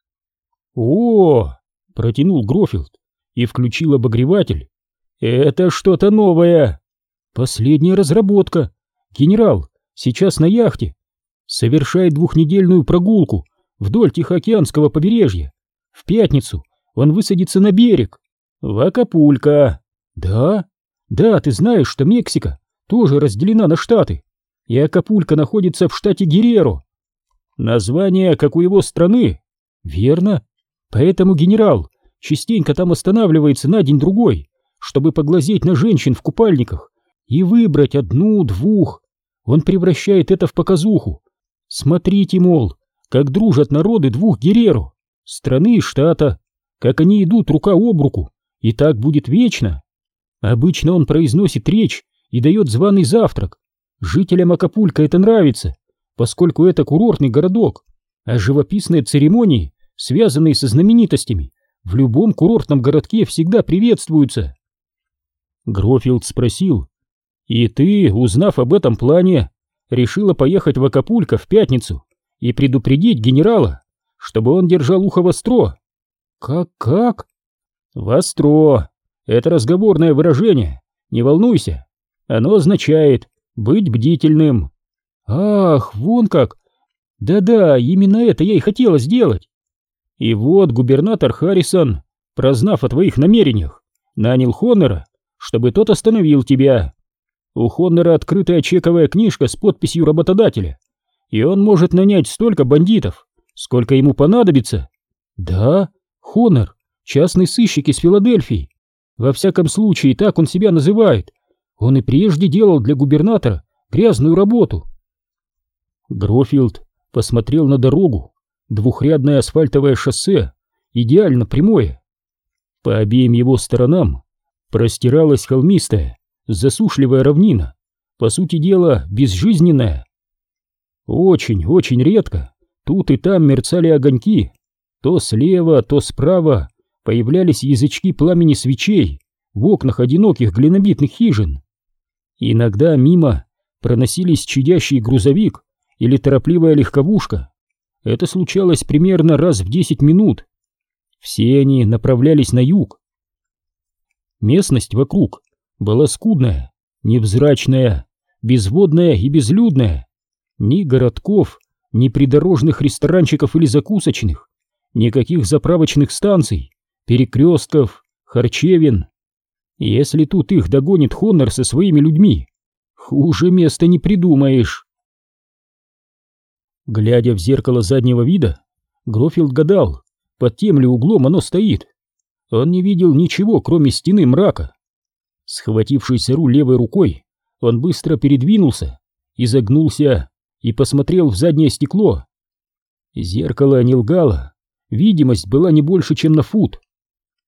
«О!» — протянул Грофилд и включил обогреватель. «Это что-то новое!» «Последняя разработка. Генерал сейчас на яхте. Совершает двухнедельную прогулку вдоль Тихоокеанского побережья. В пятницу он высадится на берег. В Акапулько. Да? Да, ты знаешь, что Мексика тоже разделена на штаты, и Акапулько находится в штате Герреро. Название, как у его страны. Верно. Поэтому генерал частенько там останавливается на день-другой, чтобы поглазеть на женщин в купальниках и выбрать одну-двух. Он превращает это в показуху. Смотрите, мол, как дружат народы двух Герреро, страны и штата, как они идут рука об руку, и так будет вечно. Обычно он произносит речь и дает званый завтрак. Жителям Акапулько это нравится, поскольку это курортный городок, а живописные церемонии, связанные со знаменитостями, в любом курортном городке всегда приветствуются. Грофилд спросил: «И ты, узнав об этом плане, решила поехать в Акапулько в пятницу и предупредить генерала, чтобы он держал ухо востро?» «Как-как?» «Востро. Это разговорное выражение. Не волнуйся. Оно означает быть бдительным». «Ах, вон как! Да-да, именно это я и хотела сделать». «И вот губернатор Харрисон, прознав о твоих намерениях, нанял Хоннера, чтобы тот остановил тебя. У Хоннера открытая чековая книжка с подписью работодателя, и он может нанять столько бандитов, сколько ему понадобится». «Да, Хоннер, частный сыщик из Филадельфии. Во всяком случае, так он себя называет. Он и прежде делал для губернатора грязную работу». Грофилд посмотрел на дорогу. Двухрядное асфальтовое шоссе, идеально прямое. По обеим его сторонам простиралась холмистая, засушливая равнина, по сути дела безжизненная. Очень-очень редко тут и там мерцали огоньки. То слева, то справа появлялись язычки пламени свечей в окнах одиноких глинобитных хижин. Иногда мимо проносились чадящий грузовик или торопливая легковушка. Это случалось примерно раз в десять минут. Все они направлялись на юг. Местность вокруг была скудная, невзрачная, безводная и безлюдная. Ни городков, ни придорожных ресторанчиков или закусочных, никаких заправочных станций, перекрестков, харчевин. Если тут их догонит Хоннер со своими людьми, хуже места не придумаешь. Глядя в зеркало заднего вида, Грофилд гадал, под тем ли углом оно стоит. Он не видел ничего, кроме стены мрака. Схватившись за руль левой рукой, он быстро передвинулся, изогнулся и посмотрел в заднее стекло. Зеркало не лгало, видимость была не больше, чем на фут.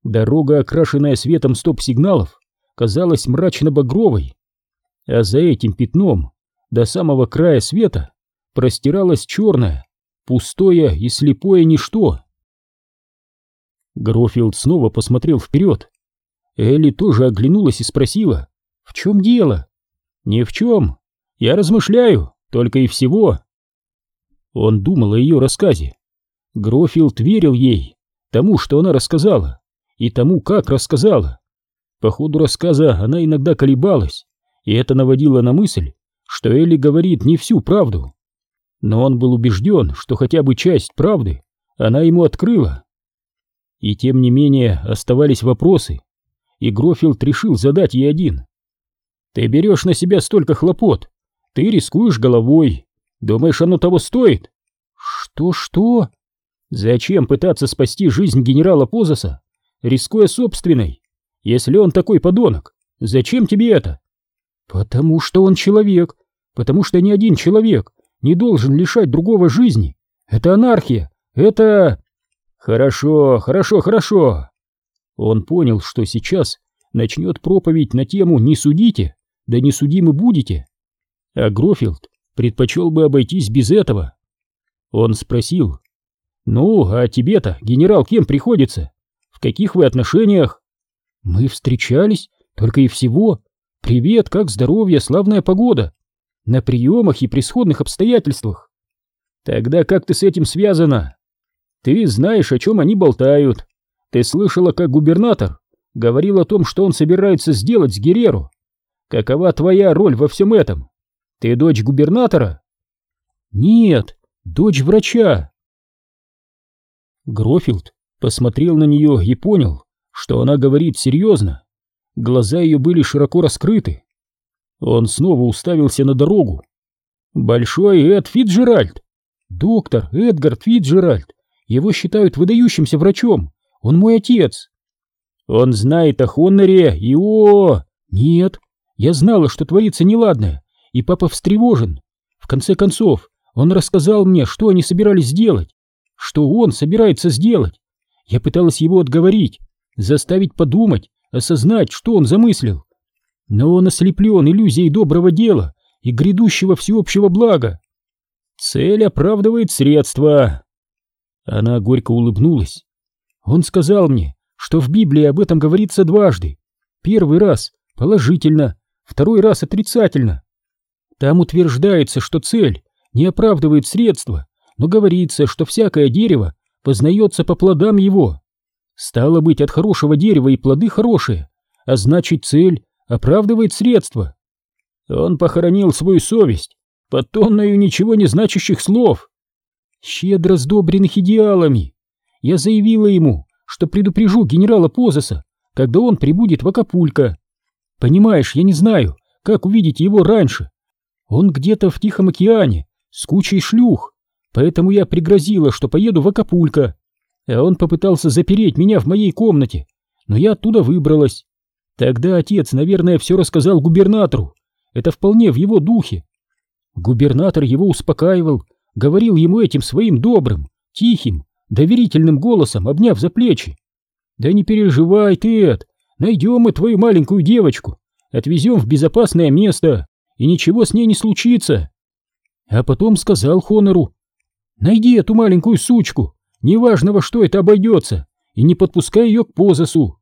Дорога, окрашенная светом стоп-сигналов, казалась мрачно-багровой, а за этим пятном до самого края света простиралось черное, пустое и слепое ничто. Грофилд снова посмотрел вперед. Элли тоже оглянулась и спросила: «В чем дело?» «Ни в чем. Я размышляю, только и всего». Он думал о ее рассказе. Грофилд верил ей, тому, что она рассказала, и тому, как рассказала. По ходу рассказа она иногда колебалась, и это наводило на мысль, что Элли говорит не всю правду. Но он был убежден, что хотя бы часть правды она ему открыла. И тем не менее оставались вопросы, и Грофилд решил задать ей один. «Ты берешь на себя столько хлопот, ты рискуешь головой, думаешь, оно того стоит?» «Что-что?» «Зачем пытаться спасти жизнь генерала Позаса, рискуя собственной? Если он такой подонок, зачем тебе это?» «Потому что он человек, потому что ни один человек не должен лишать другого жизни. Это анархия, это...» «Хорошо, хорошо, хорошо!» Он понял, что сейчас начнет проповедь на тему «Не судите, да не судимы будете». А Грофилд предпочел бы обойтись без этого. Он спросил: «Ну, а тебе-то, генерал, кем приходится? В каких вы отношениях?» «Мы встречались, только и всего. Привет, как здоровье, славная погода. На приемах и при сходных обстоятельствах». «Тогда как ты с этим связана? Ты знаешь, о чем они болтают. Ты слышала, как губернатор говорил о том, что он собирается сделать с Герреро. Какова твоя роль во всем этом? Ты дочь губернатора?» «Нет, дочь врача». Грофилд посмотрел на нее и понял, что она говорит серьезно. Глаза ее были широко раскрыты. Он снова уставился на дорогу. «Большой Эд Фицджеральд. Доктор Эдгард Фицджеральд. Его считают выдающимся врачом. Он мой отец». «Он знает о Хоннере и о...» «Нет, я знала, что творится неладное, и папа встревожен. В конце концов, он рассказал мне, что они собирались сделать, что он собирается сделать. Я пыталась его отговорить, заставить подумать, осознать, что он замыслил. Но он ослеплен иллюзией доброго дела и грядущего всеобщего блага. Цель оправдывает средства». Она горько улыбнулась. «Он сказал мне, что в Библии об этом говорится дважды. Первый раз положительно, второй раз отрицательно. Там утверждается, что цель не оправдывает средства, но говорится, что всякое дерево познается по плодам его. Стало быть, от хорошего дерева и плоды хорошие, а значит, цель оправдывает средства. Он похоронил свою совесть под тонною ничего не значащих слов, щедро сдобренных идеалами. Я заявила ему, что предупрежу генерала Позаса, когда он прибудет в Акапулько. Понимаешь, я не знаю, как увидеть его раньше. Он где-то в Тихом океане с кучей шлюх, поэтому я пригрозила, что поеду в Акапулько. А он попытался запереть меня в моей комнате, но я оттуда выбралась. Тогда отец, наверное, все рассказал губернатору. Это вполне в его духе. Губернатор его успокаивал, говорил ему этим своим добрым, тихим, доверительным голосом, обняв за плечи: «Да не переживай ты, Эд, найдем мы твою маленькую девочку, отвезем в безопасное место, и ничего с ней не случится». А потом сказал Хонору: «Найди эту маленькую сучку, неважно во что это обойдется, и не подпускай ее к Позасу».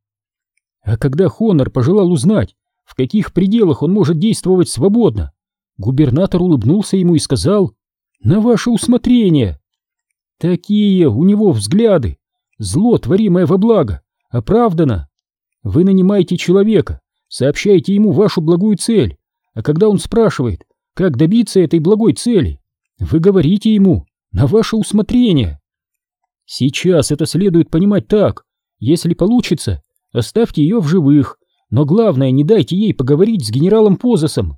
А когда Хонор пожелал узнать, в каких пределах он может действовать свободно, губернатор улыбнулся ему и сказал: «На ваше усмотрение». Такие у него взгляды. Зло, творимое во благо, оправдано. Вы нанимаете человека, сообщаете ему вашу благую цель, а когда он спрашивает, как добиться этой благой цели, вы говорите ему: «На ваше усмотрение». Сейчас это следует понимать так: если получится, оставьте ее в живых, но главное, не дайте ей поговорить с генералом Позасом.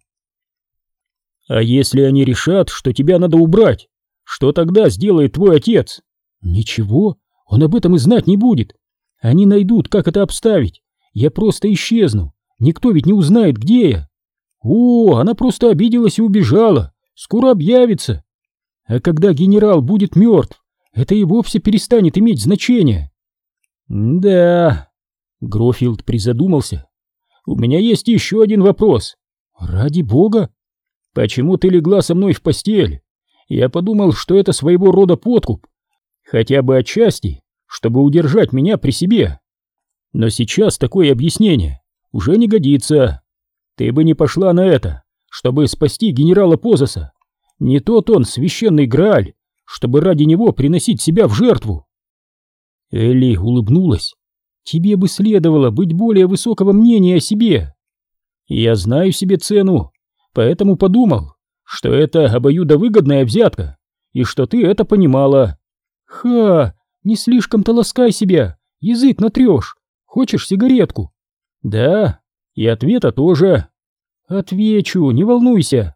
А если они решат, что тебя надо убрать, что тогда сделает твой отец? Ничего, он об этом и знать не будет. Они найдут, как это обставить. Я просто исчезну, никто ведь не узнает, где я. О, она просто обиделась и убежала, скоро объявится. А когда генерал будет мертв, это и вовсе перестанет иметь значение. Да, Грофилд призадумался. «У меня есть еще один вопрос». «Ради бога!» «Почему ты легла со мной в постель? Я подумал, что это своего рода подкуп, хотя бы отчасти, чтобы удержать меня при себе. Но сейчас такое объяснение уже не годится. Ты бы не пошла на это, чтобы спасти генерала Позаса. Не тот он священный Грааль, чтобы ради него приносить себя в жертву». Элли улыбнулась. «Тебе бы следовало быть более высокого мнения о себе. Я знаю себе цену, поэтому подумал, что это обоюдовыгодная взятка, и что ты это понимала». «Ха, не слишком-то ласкай себя, язык натрешь. Хочешь сигаретку?» «Да, и ответа тоже». «Отвечу, не волнуйся».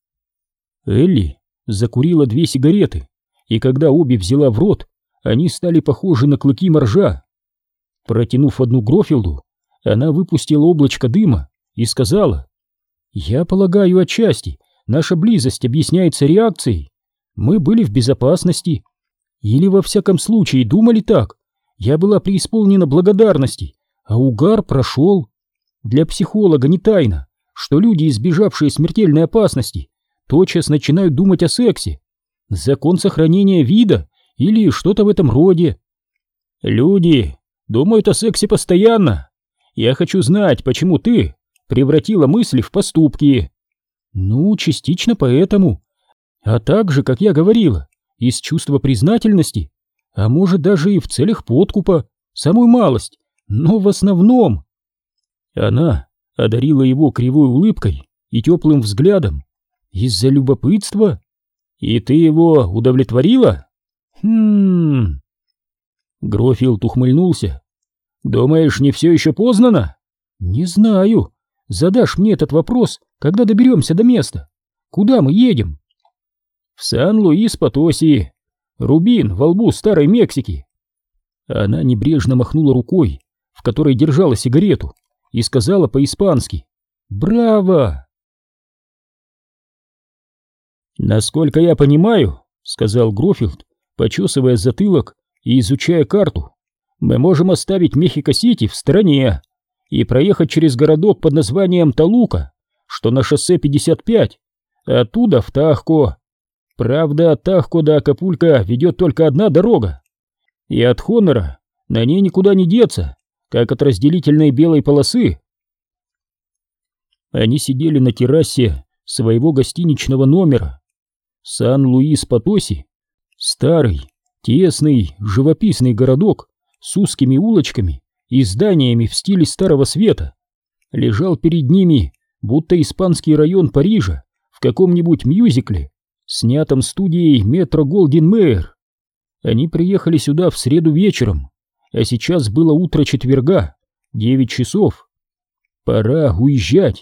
Элли закурила две сигареты, и когда обе взяла в рот, они стали похожи на клыки моржа. Протянув одну Грофилду, она выпустила облачко дыма и сказала: «Я полагаю, отчасти наша близость объясняется реакцией. Мы были в безопасности. Или во всяком случае думали так. Я была преисполнена благодарности, а угар прошел. Для психолога не тайна, что люди, избежавшие смертельной опасности, тотчас начинают думать о сексе. Закон сохранения вида или что-то в этом роде. Люди думают о сексе постоянно. Я хочу знать, почему ты превратила мысли в поступки». «Ну, частично поэтому. А также, как я говорила, из чувства признательности, а может даже и в целях подкупа, самую малость, но в основном». Она одарила его кривой улыбкой и теплым взглядом. «Из-за любопытства? И ты его удовлетворила?» «Хм...» Грофилд ухмыльнулся. «Думаешь, не все еще познано?» «Не знаю. Задашь мне этот вопрос, когда доберемся до места. Куда мы едем?» «В Сан-Луис-Потоси. Рубин во лбу старой Мексики». Она небрежно махнула рукой, в которой держала сигарету, и сказала по-испански: «Браво!» «Насколько я понимаю, — сказал Грофилд, почесывая затылок и изучая карту, — мы можем оставить Мехико-Сити в стороне и проехать через городок под названием Толука, что на шоссе пятьдесят пять, оттуда в Тахко. Правда, от Тахко до Акапулько ведет только одна дорога, и от Хонора на ней никуда не деться, как от разделительной белой полосы». Они сидели на террасе своего гостиничного номера. Сан-Луис-Потоси, старый, тесный, живописный городок с узкими улочками и зданиями в стиле Старого Света, лежал перед ними, будто испанский район Парижа в каком-нибудь мюзикле, снятом студией Метро-Голдвин-Мэйр. Они приехали сюда в среду вечером, а сейчас было утро четверга, девять часов. Пора уезжать.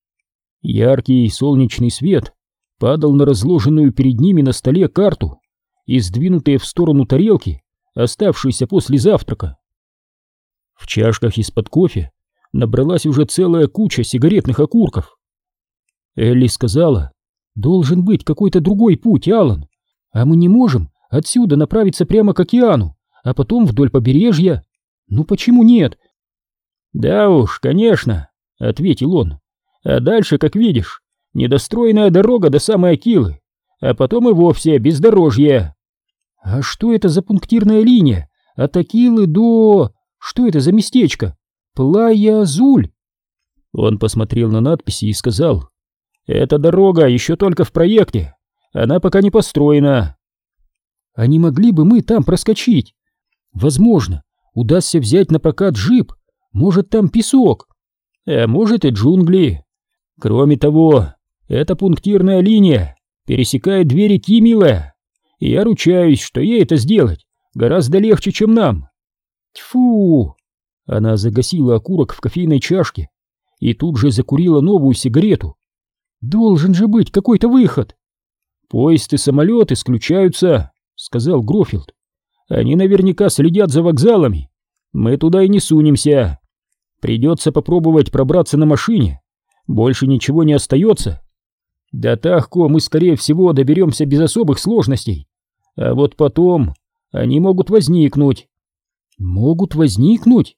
Яркий солнечный свет падал на разложенную перед ними на столе карту и сдвинутые в сторону тарелки, оставшиеся после завтрака. В чашках из-под кофе набралась уже целая куча сигаретных окурков. Элли сказала: «Должен быть какой-то другой путь, Алан, а мы не можем отсюда направиться прямо к океану, а потом вдоль побережья. Ну почему нет?» «Да уж, конечно», — ответил он. «А дальше, как видишь, недостроенная дорога до самой Акилы, а потом и вовсе бездорожье». «А что это за пунктирная линия от Акилы до... Что это за местечко? Плайя-Азуль?» Он посмотрел на надписи и сказал: «Эта дорога еще только в проекте, она пока не построена». «А не могли бы мы там проскочить? Возможно, удастся взять на прокат джип, может там песок, а может и джунгли. Кроме того, эта пунктирная линия пересекает две реки, милая, и я ручаюсь, что ей это сделать гораздо легче, чем нам». «Тьфу!» Она загасила окурок в кофейной чашке и тут же закурила новую сигарету. «Должен же быть какой-то выход!» «Поезд и самолет исключаются», — сказал Грофилд. «Они наверняка следят за вокзалами. Мы туда и не сунемся. Придется попробовать пробраться на машине. Больше ничего не остается. До Тахко мы, скорее всего, доберемся без особых сложностей. А вот потом они могут возникнуть». «Могут возникнуть?»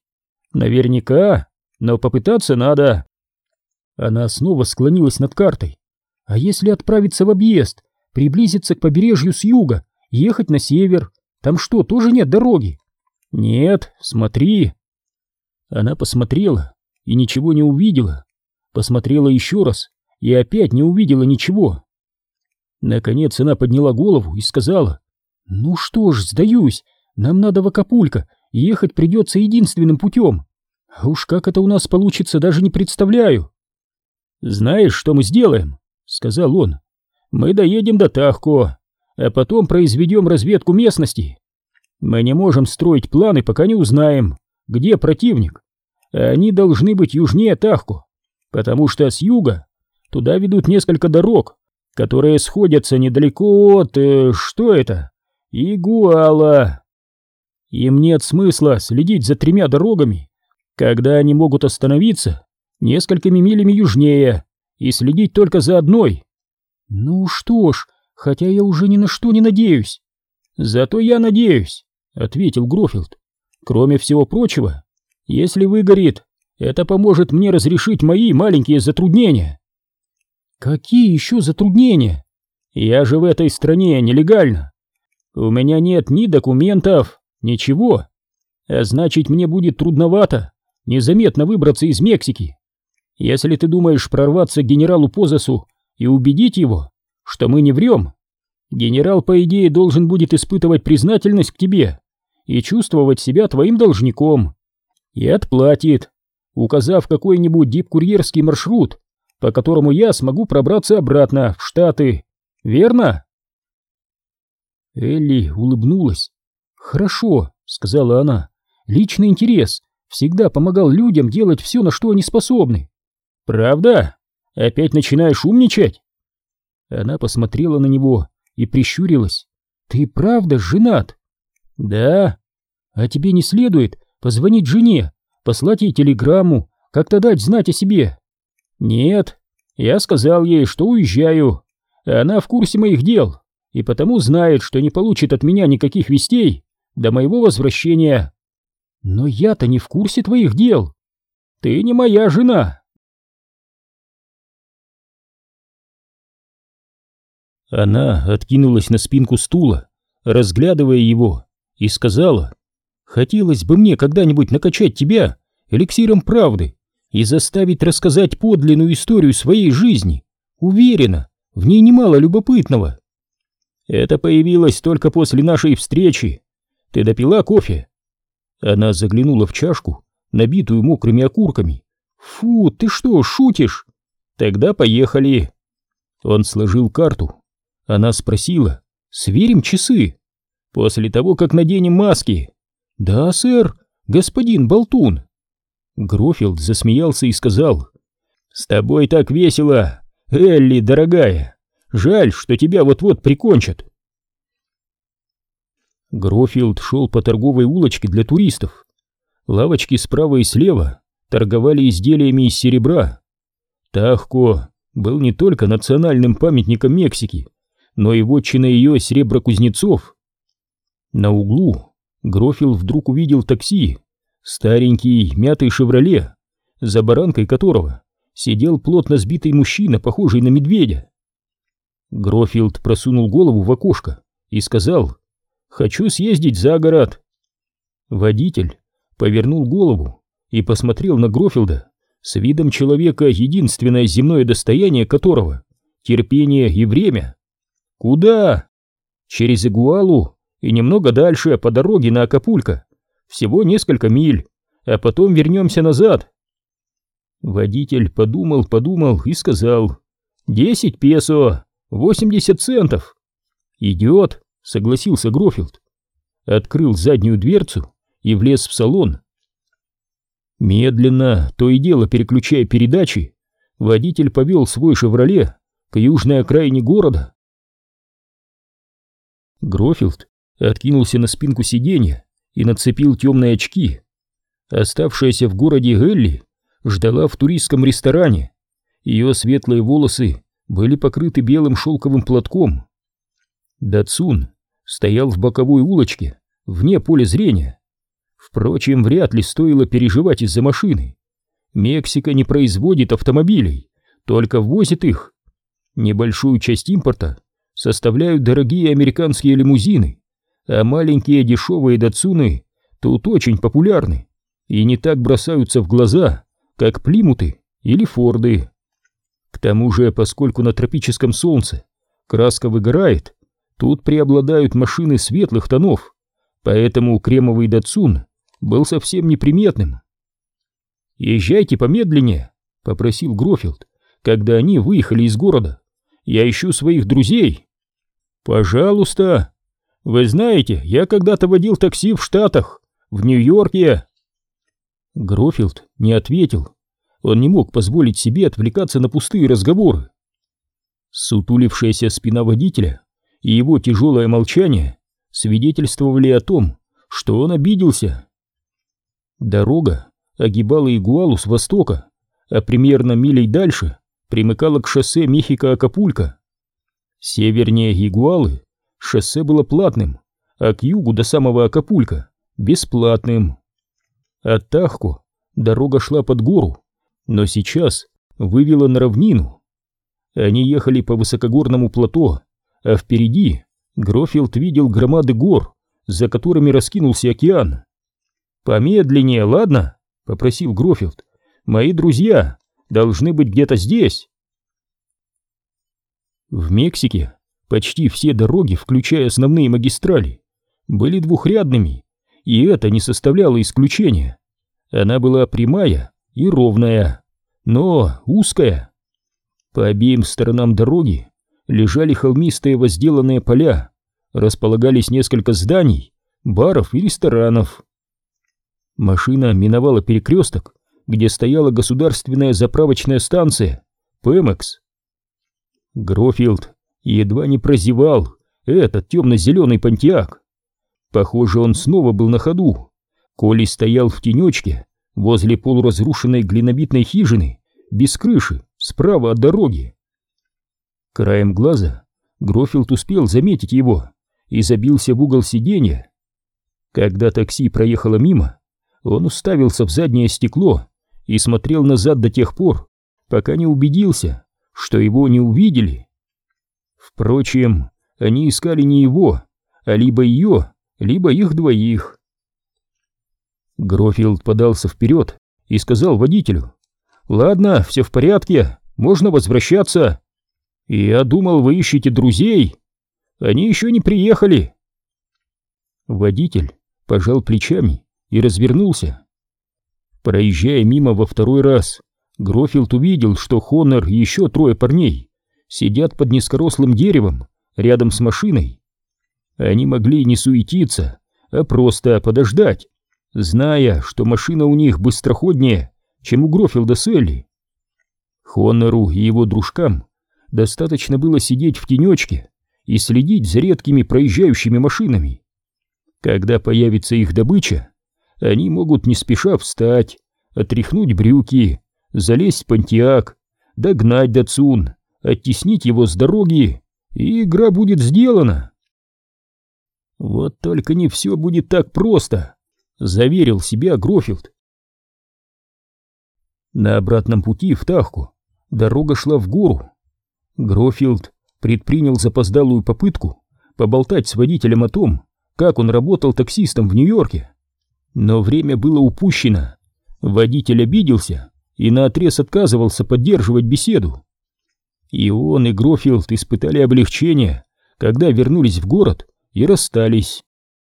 Наверняка, но попытаться надо. Она снова склонилась над картой. А если отправиться в объезд, приблизиться к побережью с юга, ехать на север? Там что, тоже нет дороги? Нет, смотри. Она посмотрела и ничего не увидела. Посмотрела еще раз и опять не увидела ничего. Наконец она подняла голову и сказала: «Ну что ж, сдаюсь, нам надо в Акапулько, и ехать придется единственным путем. А уж как это у нас получится, даже не представляю». «Знаешь, что мы сделаем?» — сказал он. «Мы доедем до Тахко, а потом произведем разведку местности. Мы не можем строить планы, пока не узнаем, где противник. А они должны быть южнее Тахко, потому что с юга туда ведут несколько дорог, которые сходятся недалеко от... Э, что это? Игуала. Им нет смысла следить за тремя дорогами, когда они могут остановиться несколькими милями южнее и следить только за одной». «Ну что ж, хотя я уже ни на что не надеюсь». «Зато я надеюсь», — ответил Грофилд. «Кроме всего прочего, если выгорит, это поможет мне разрешить мои маленькие затруднения». «Какие еще затруднения? Я же в этой стране нелегально. У меня нет ни документов, ничего. А значит, мне будет трудновато незаметно выбраться из Мексики. Если ты думаешь прорваться к генералу Позасу и убедить его, что мы не врем, генерал, по идее, должен будет испытывать признательность к тебе и чувствовать себя твоим должником. И отплатит, указав какой-нибудь дипкурьерский маршрут, по которому я смогу пробраться обратно в Штаты. Верно?» Элли улыбнулась. «Хорошо», — сказала она, — «личный интерес всегда помогал людям делать все, на что они способны». «Правда? Опять начинаешь умничать?» Она посмотрела на него и прищурилась. «Ты правда женат?» «Да». «А тебе не следует позвонить жене, послать ей телеграмму, как-то дать знать о себе?» «Нет, я сказал ей, что уезжаю. Она в курсе моих дел и потому знает, что не получит от меня никаких вестей до моего возвращения». «Но я-то не в курсе твоих дел. Ты не моя жена». Она откинулась на спинку стула, разглядывая его, и сказала: «Хотелось бы мне когда-нибудь накачать тебя эликсиром правды и заставить рассказать подлинную историю своей жизни. Уверена, в ней немало любопытного». «Это появилось только после нашей встречи. Ты допила кофе?» Она заглянула в чашку, набитую мокрыми окурками. «Фу, ты что, шутишь?» «Тогда поехали». Он сложил карту. Она спросила: «Сверим часы?» «После того, как наденем маски». «Да, сэр, господин Болтун». Грофилд засмеялся и сказал: «С тобой так весело, Элли, дорогая. Жаль, что тебя вот-вот прикончат». Грофилд шел по торговой улочке для туристов. Лавочки справа и слева торговали изделиями из серебра. Тахко был не только национальным памятником Мексики, но и вотчиной ее сереброкузнецов. На углу Грофилд вдруг увидел такси, старенький мятый «Шевроле», за баранкой которого сидел плотно сбитый мужчина, похожий на медведя. Грофилд просунул голову в окошко и сказал: «Хочу съездить за город». Водитель повернул голову и посмотрел на Грофилда с видом человека, единственное земное достояние которого — терпение и время. «Куда?» «Через Игуалу и немного дальше по дороге на Акапулько. Всего несколько миль, а потом вернемся назад». Водитель подумал, подумал и сказал: «Десять песо, восемьдесят центов». «Идет», — согласился Грофилд. Открыл заднюю дверцу и влез в салон. Медленно, то и дело переключая передачи, водитель повел свой «Шевроле» к южной окраине города. Грофилд откинулся на спинку сиденья и нацепил темные очки. Оставшаяся в городе Элли ждала в туристском ресторане. Ее светлые волосы были покрыты белым шелковым платком. Датсун стоял в боковой улочке, вне поля зрения. Впрочем, вряд ли стоило переживать из-за машины. Мексика не производит автомобилей, только ввозит их. Небольшую часть импорта составляют дорогие американские лимузины, а маленькие дешевые датсуны тут очень популярны и не так бросаются в глаза, как плимуты или форды. К тому же, поскольку на тропическом солнце краска выгорает, тут преобладают машины светлых тонов, поэтому кремовый датсун был совсем неприметным. «Езжайте помедленнее», — попросил Грофилд, когда они выехали из города. «Я ищу своих друзей». «Пожалуйста. Вы знаете, я когда-то водил такси в Штатах, в Нью-Йорке». Грофилд не ответил. Он не мог позволить себе отвлекаться на пустые разговоры. Сутулившаяся спина водителя и его тяжелое молчание свидетельствовали о том, что он обиделся. Дорога огибала Игуалу с востока, а примерно милей дальше примыкала к шоссе Мехико-Акапулько. Севернее Игуалы шоссе было платным, а к югу до самого Акапулько бесплатным. От Тахко дорога шла под гору, но сейчас вывела на равнину. Они ехали по высокогорному плато, а впереди Грофилд видел громады гор, за которыми раскинулся океан. «Помедленнее, ладно?» — попросил Грофилд. «Мои друзья должны быть где-то здесь». В Мексике почти все дороги, включая основные магистрали, были двухрядными, и это не составляло исключения. Она была прямая и ровная, но узкая. По обеим сторонам дороги лежали холмистые возделанные поля, располагались несколько зданий, баров и ресторанов. Машина миновала перекресток, где стояла государственная заправочная станция Пемекс. Грофилд едва не прозевал этот темно-зеленый понтиак. Похоже, он снова был на ходу. Коли стоял в тенечке возле полуразрушенной глинобитной хижины без крыши справа от дороги. Краем глаза Грофилд успел заметить его и забился в угол сиденья. Когда такси проехало мимо, он уставился в заднее стекло и смотрел назад до тех пор, пока не убедился, что его не увидели. Впрочем, они искали не его, а либо ее, либо их двоих. Грофилд подался вперед и сказал водителю: «Ладно, все в порядке, можно возвращаться. Я думал, вы ищете друзей. Они еще не приехали». Водитель пожал плечами и развернулся. Проезжая мимо во второй раз, Грофилд увидел, что Хоннер и еще трое парней сидят под низкорослым деревом рядом с машиной. Они могли не суетиться, а просто подождать, зная, что машина у них быстроходнее, чем у Грофилда с Элли. Хоннеру и его дружкам достаточно было сидеть в тенечке и следить за редкими проезжающими машинами. Когда появится их добыча, они могут не спеша встать, отряхнуть брюки, залезть в понтиак, догнать датсун, оттеснить его с дороги, и игра будет сделана. «Вот только не все будет так просто», — заверил себя Грофилд. На обратном пути в Тахко дорога шла в гору. Грофилд предпринял запоздалую попытку поболтать с водителем о том, как он работал таксистом в Нью-Йорке. Но время было упущено. Водитель обиделся и наотрез отказывался поддерживать беседу. И он, и Грофилд испытали облегчение, когда вернулись в город и расстались.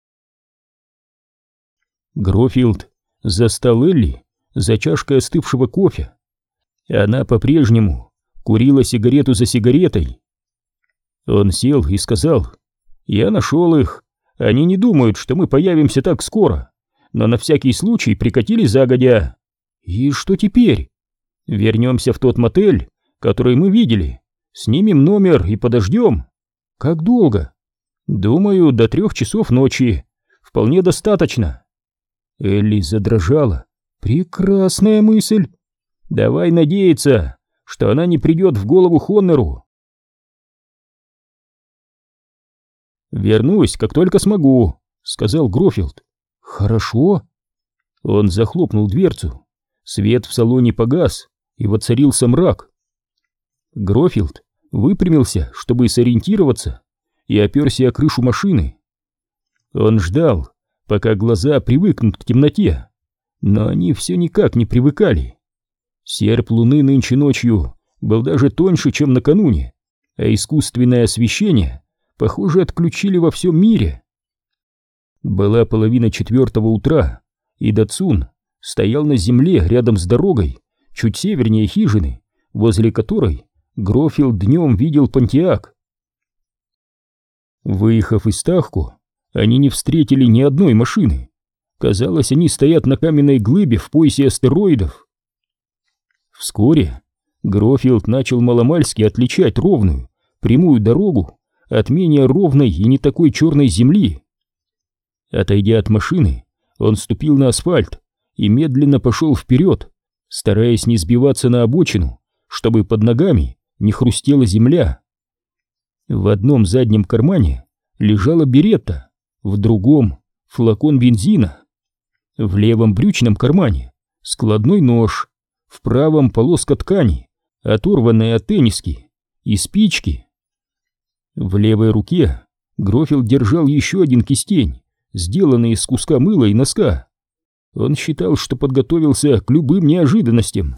Грофилд застал Элли за чашкой остывшего кофе. Она по-прежнему курила сигарету за сигаретой. Он сел и сказал: «Я нашел их. Они не думают, что мы появимся так скоро, но на всякий случай прикатили загодя. И что теперь? Вернемся в тот мотель, который мы видели, снимем номер и подождем. Как долго? Думаю, до трех часов ночи. Вполне достаточно». Элли задрожала. «Прекрасная мысль. Давай надеяться, что она не придет в голову Хоннеру». «Вернусь, как только смогу», — сказал Грофилд. «Хорошо», Он захлопнул дверцу, свет в салоне погас, и воцарился мрак. Грофилд выпрямился, чтобы сориентироваться, и оперся о крышу машины. Он ждал, пока глаза привыкнут к темноте, но они все никак не привыкали. Серп луны нынче ночью был даже тоньше, чем накануне, а искусственное освещение, похоже, отключили во всем мире. Была половина четвертого утра, и Датсун стоял на земле рядом с дорогой, чуть севернее хижины, возле которой Грофилд днем видел Понтиак. Выехав из Тахко, они не встретили ни одной машины. Казалось, они стоят на каменной глыбе в поясе астероидов. Вскоре Грофилд начал маломальски отличать ровную, прямую дорогу от менее ровной и не такой черной земли. Отойдя от машины, он ступил на асфальт и медленно пошел вперед, стараясь не сбиваться на обочину, чтобы под ногами не хрустела земля. В одном заднем кармане лежала беретта, в другом — флакон бензина. В левом брючном кармане — складной нож, в правом — полоска ткани, оторванная от тенниски, и спички. В левой руке Грофилд держал еще один кистень, сделанный из куска мыла и носка. Он считал, что подготовился к любым неожиданностям.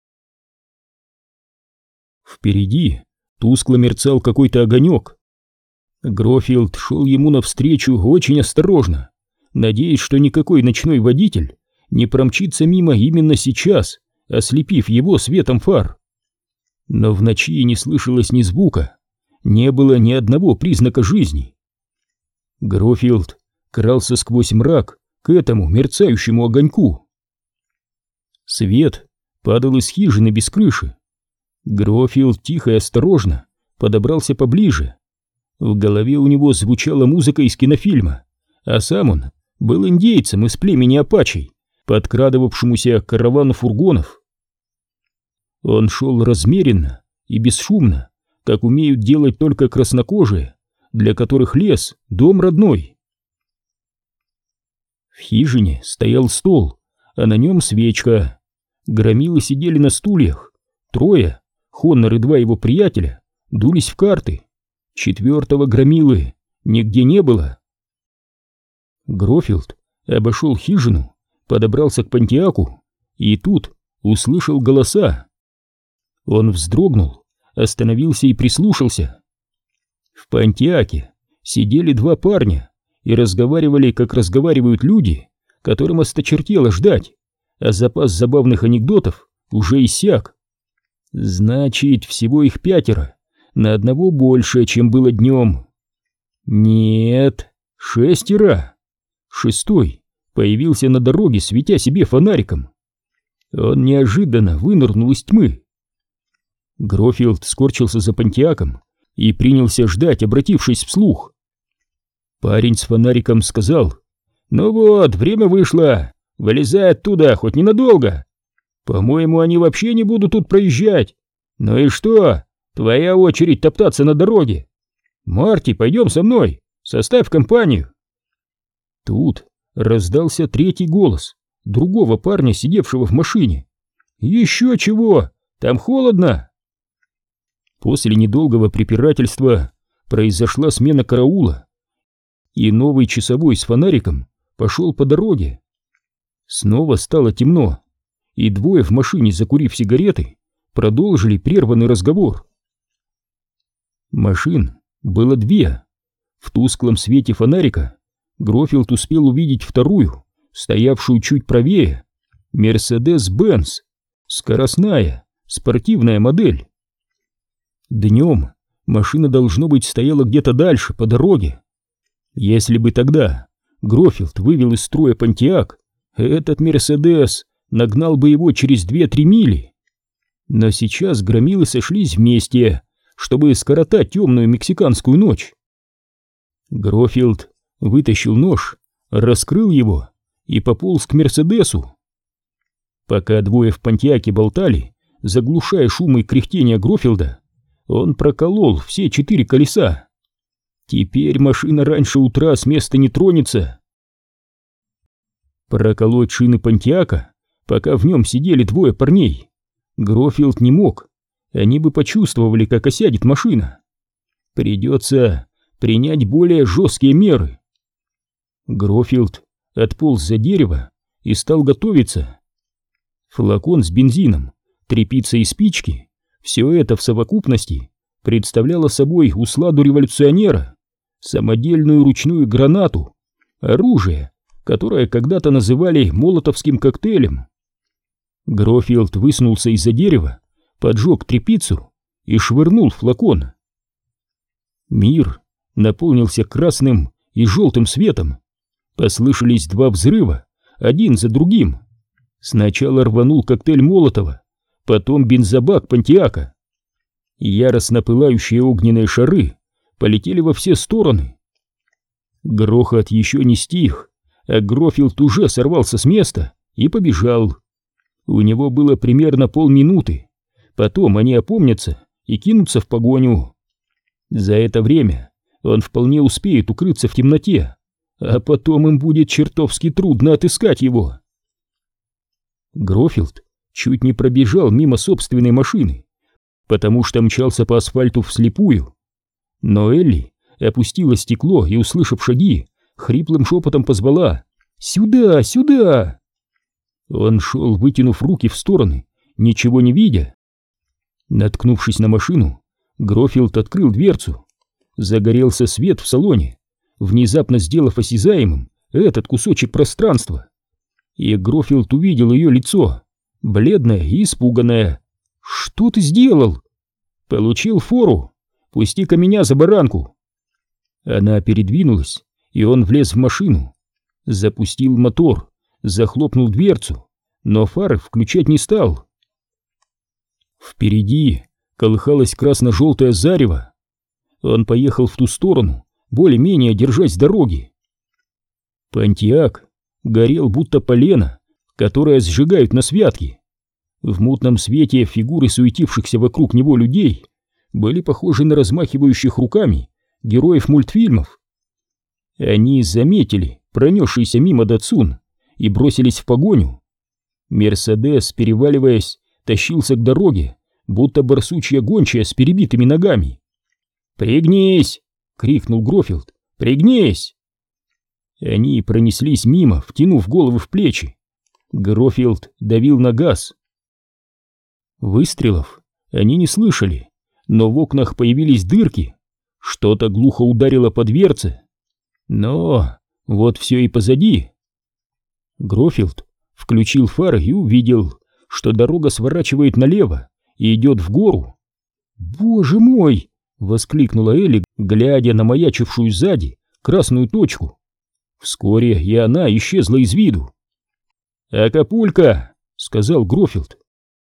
Впереди тускло мерцал какой-то огонек. Грофилд шел ему навстречу очень осторожно, надеясь, что никакой ночной водитель не промчится мимо именно сейчас, ослепив его светом фар. Но в ночи не слышалось ни звука, не было ни одного признака жизни. Грофилд крался сквозь мрак к этому мерцающему огоньку. Свет падал из хижины без крыши. Грофилд тихо и осторожно подобрался поближе. В голове у него звучала музыка из кинофильма, а сам он был индейцем из племени апачей, подкрадывавшемуся к каравану фургонов. Он шел размеренно и бесшумно, как умеют делать только краснокожие, для которых лес — дом родной. В хижине стоял стол, а на нем свечка. Громилы сидели на стульях. Трое, Хоннор и два его приятеля, дулись в карты. Четвертого громилы нигде не было. Грофилд обошел хижину, подобрался к Понтиаку и тут услышал голоса. Он вздрогнул, остановился и прислушался. В Понтиаке сидели два парня и разговаривали, как разговаривают люди, которым осточертело ждать, а запас забавных анекдотов уже иссяк. Значит, всего их пятеро, на одного больше, чем было днем. Нет, шестеро. Шестой появился на дороге, светя себе фонариком. Он неожиданно вынырнул из тьмы. Грофилд скорчился за Понтиаком и принялся ждать, обратившись вслух. Парень с фонариком сказал: «Ну вот, время вышло, вылезай оттуда, хоть ненадолго. По-моему, они вообще не будут тут проезжать. Ну и что? Твоя очередь топтаться на дороге. Марти, пойдем со мной, составь компанию». Тут раздался третий голос другого парня, сидевшего в машине. «Еще чего? Там холодно». После недолгого препирательства произошла смена караула, и новый часовой с фонариком пошел по дороге. Снова стало темно, и двое в машине, закурив сигареты, продолжили прерванный разговор. Машин было две. В тусклом свете фонарика Грофилд успел увидеть вторую, стоявшую чуть правее, Мерседес-Бенц, скоростная, спортивная модель. Днем машина, должно быть, стояла где-то дальше, по дороге. Если бы тогда Грофилд вывел из строя Понтиак, этот Мерседес нагнал бы его через две-три мили. Но сейчас громилы сошлись вместе, чтобы скоротать темную мексиканскую ночь. Грофилд вытащил нож, раскрыл его и пополз к Мерседесу. Пока двое в Понтиаке болтали, заглушая шум и кряхтение Грофилда, он проколол все четыре колеса. Теперь машина раньше утра с места не тронется. Проколоть шины Понтиака, пока в нем сидели двое парней, Грофилд не мог. Они бы почувствовали, как осядет машина. Придется принять более жесткие меры. Грофилд отполз за дерево и стал готовиться. Флакон с бензином, тряпица и спички — все это в совокупности представляло собой усладу революционера, самодельную ручную гранату, оружие, которое когда-то называли молотовским коктейлем. Грофилд высунулся из-за дерева, поджег тряпицу и швырнул флакон. Мир наполнился красным и желтым светом. Послышались два взрыва, один за другим. Сначала рванул коктейль Молотова, потом бензобак Понтиака. Яростно пылающие огненные шары полетели во все стороны. Грохот еще не стих, а Грофилд уже сорвался с места и побежал. У него было примерно полминуты, потом они опомнятся и кинутся в погоню. За это время он вполне успеет укрыться в темноте, а потом им будет чертовски трудно отыскать его. Грофилд чуть не пробежал мимо собственной машины, потому что мчался по асфальту вслепую. Но Элли опустила стекло и, услышав шаги, хриплым шепотом позвала: «Сюда, сюда!» Он шел, вытянув руки в стороны, ничего не видя. Наткнувшись на машину, Грофилд открыл дверцу. Загорелся свет в салоне, внезапно сделав осязаемым этот кусочек пространства. И Грофилд увидел ее лицо, бледное и испуганное. «Что ты сделал?» «Получил фору. Пусти-ка меня за баранку». Она передвинулась, и он влез в машину. Запустил мотор, захлопнул дверцу, но фары включать не стал. Впереди колыхалось красно-желтое зарево. Он поехал в ту сторону, более-менее держась дороги. Понтиак горел будто полено, которое сжигают на святке. В мутном свете фигуры суетившихся вокруг него людей были похожи на размахивающих руками героев мультфильмов. Они заметили пронесшийся мимо Датсун и бросились в погоню. Мерседес, переваливаясь, тащился к дороге, будто барсучья гончая с перебитыми ногами. «Пригнись!» — крикнул Грофилд. «Пригнись!» Они пронеслись мимо, втянув головы в плечи. Грофилд давил на газ. Выстрелов они не слышали, но в окнах появились дырки. Что-то глухо ударило по дверце. Но вот все и позади. Грофилд включил фары и увидел, что дорога сворачивает налево и идет в гору. «Боже мой!» — воскликнула Элли, глядя на маячившую сзади красную точку. Вскоре и она исчезла из виду. «Акапулько!» — сказал Грофилд.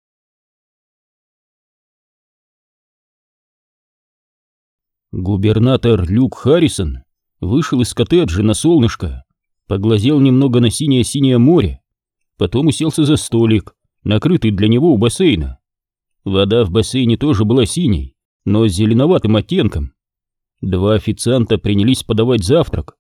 Губернатор Люк Харрисон вышел из коттеджа на солнышко, поглазел немного на синее-синее море, потом уселся за столик, накрытый для него у бассейна. Вода в бассейне тоже была синей, но с зеленоватым оттенком. Два официанта принялись подавать завтрак.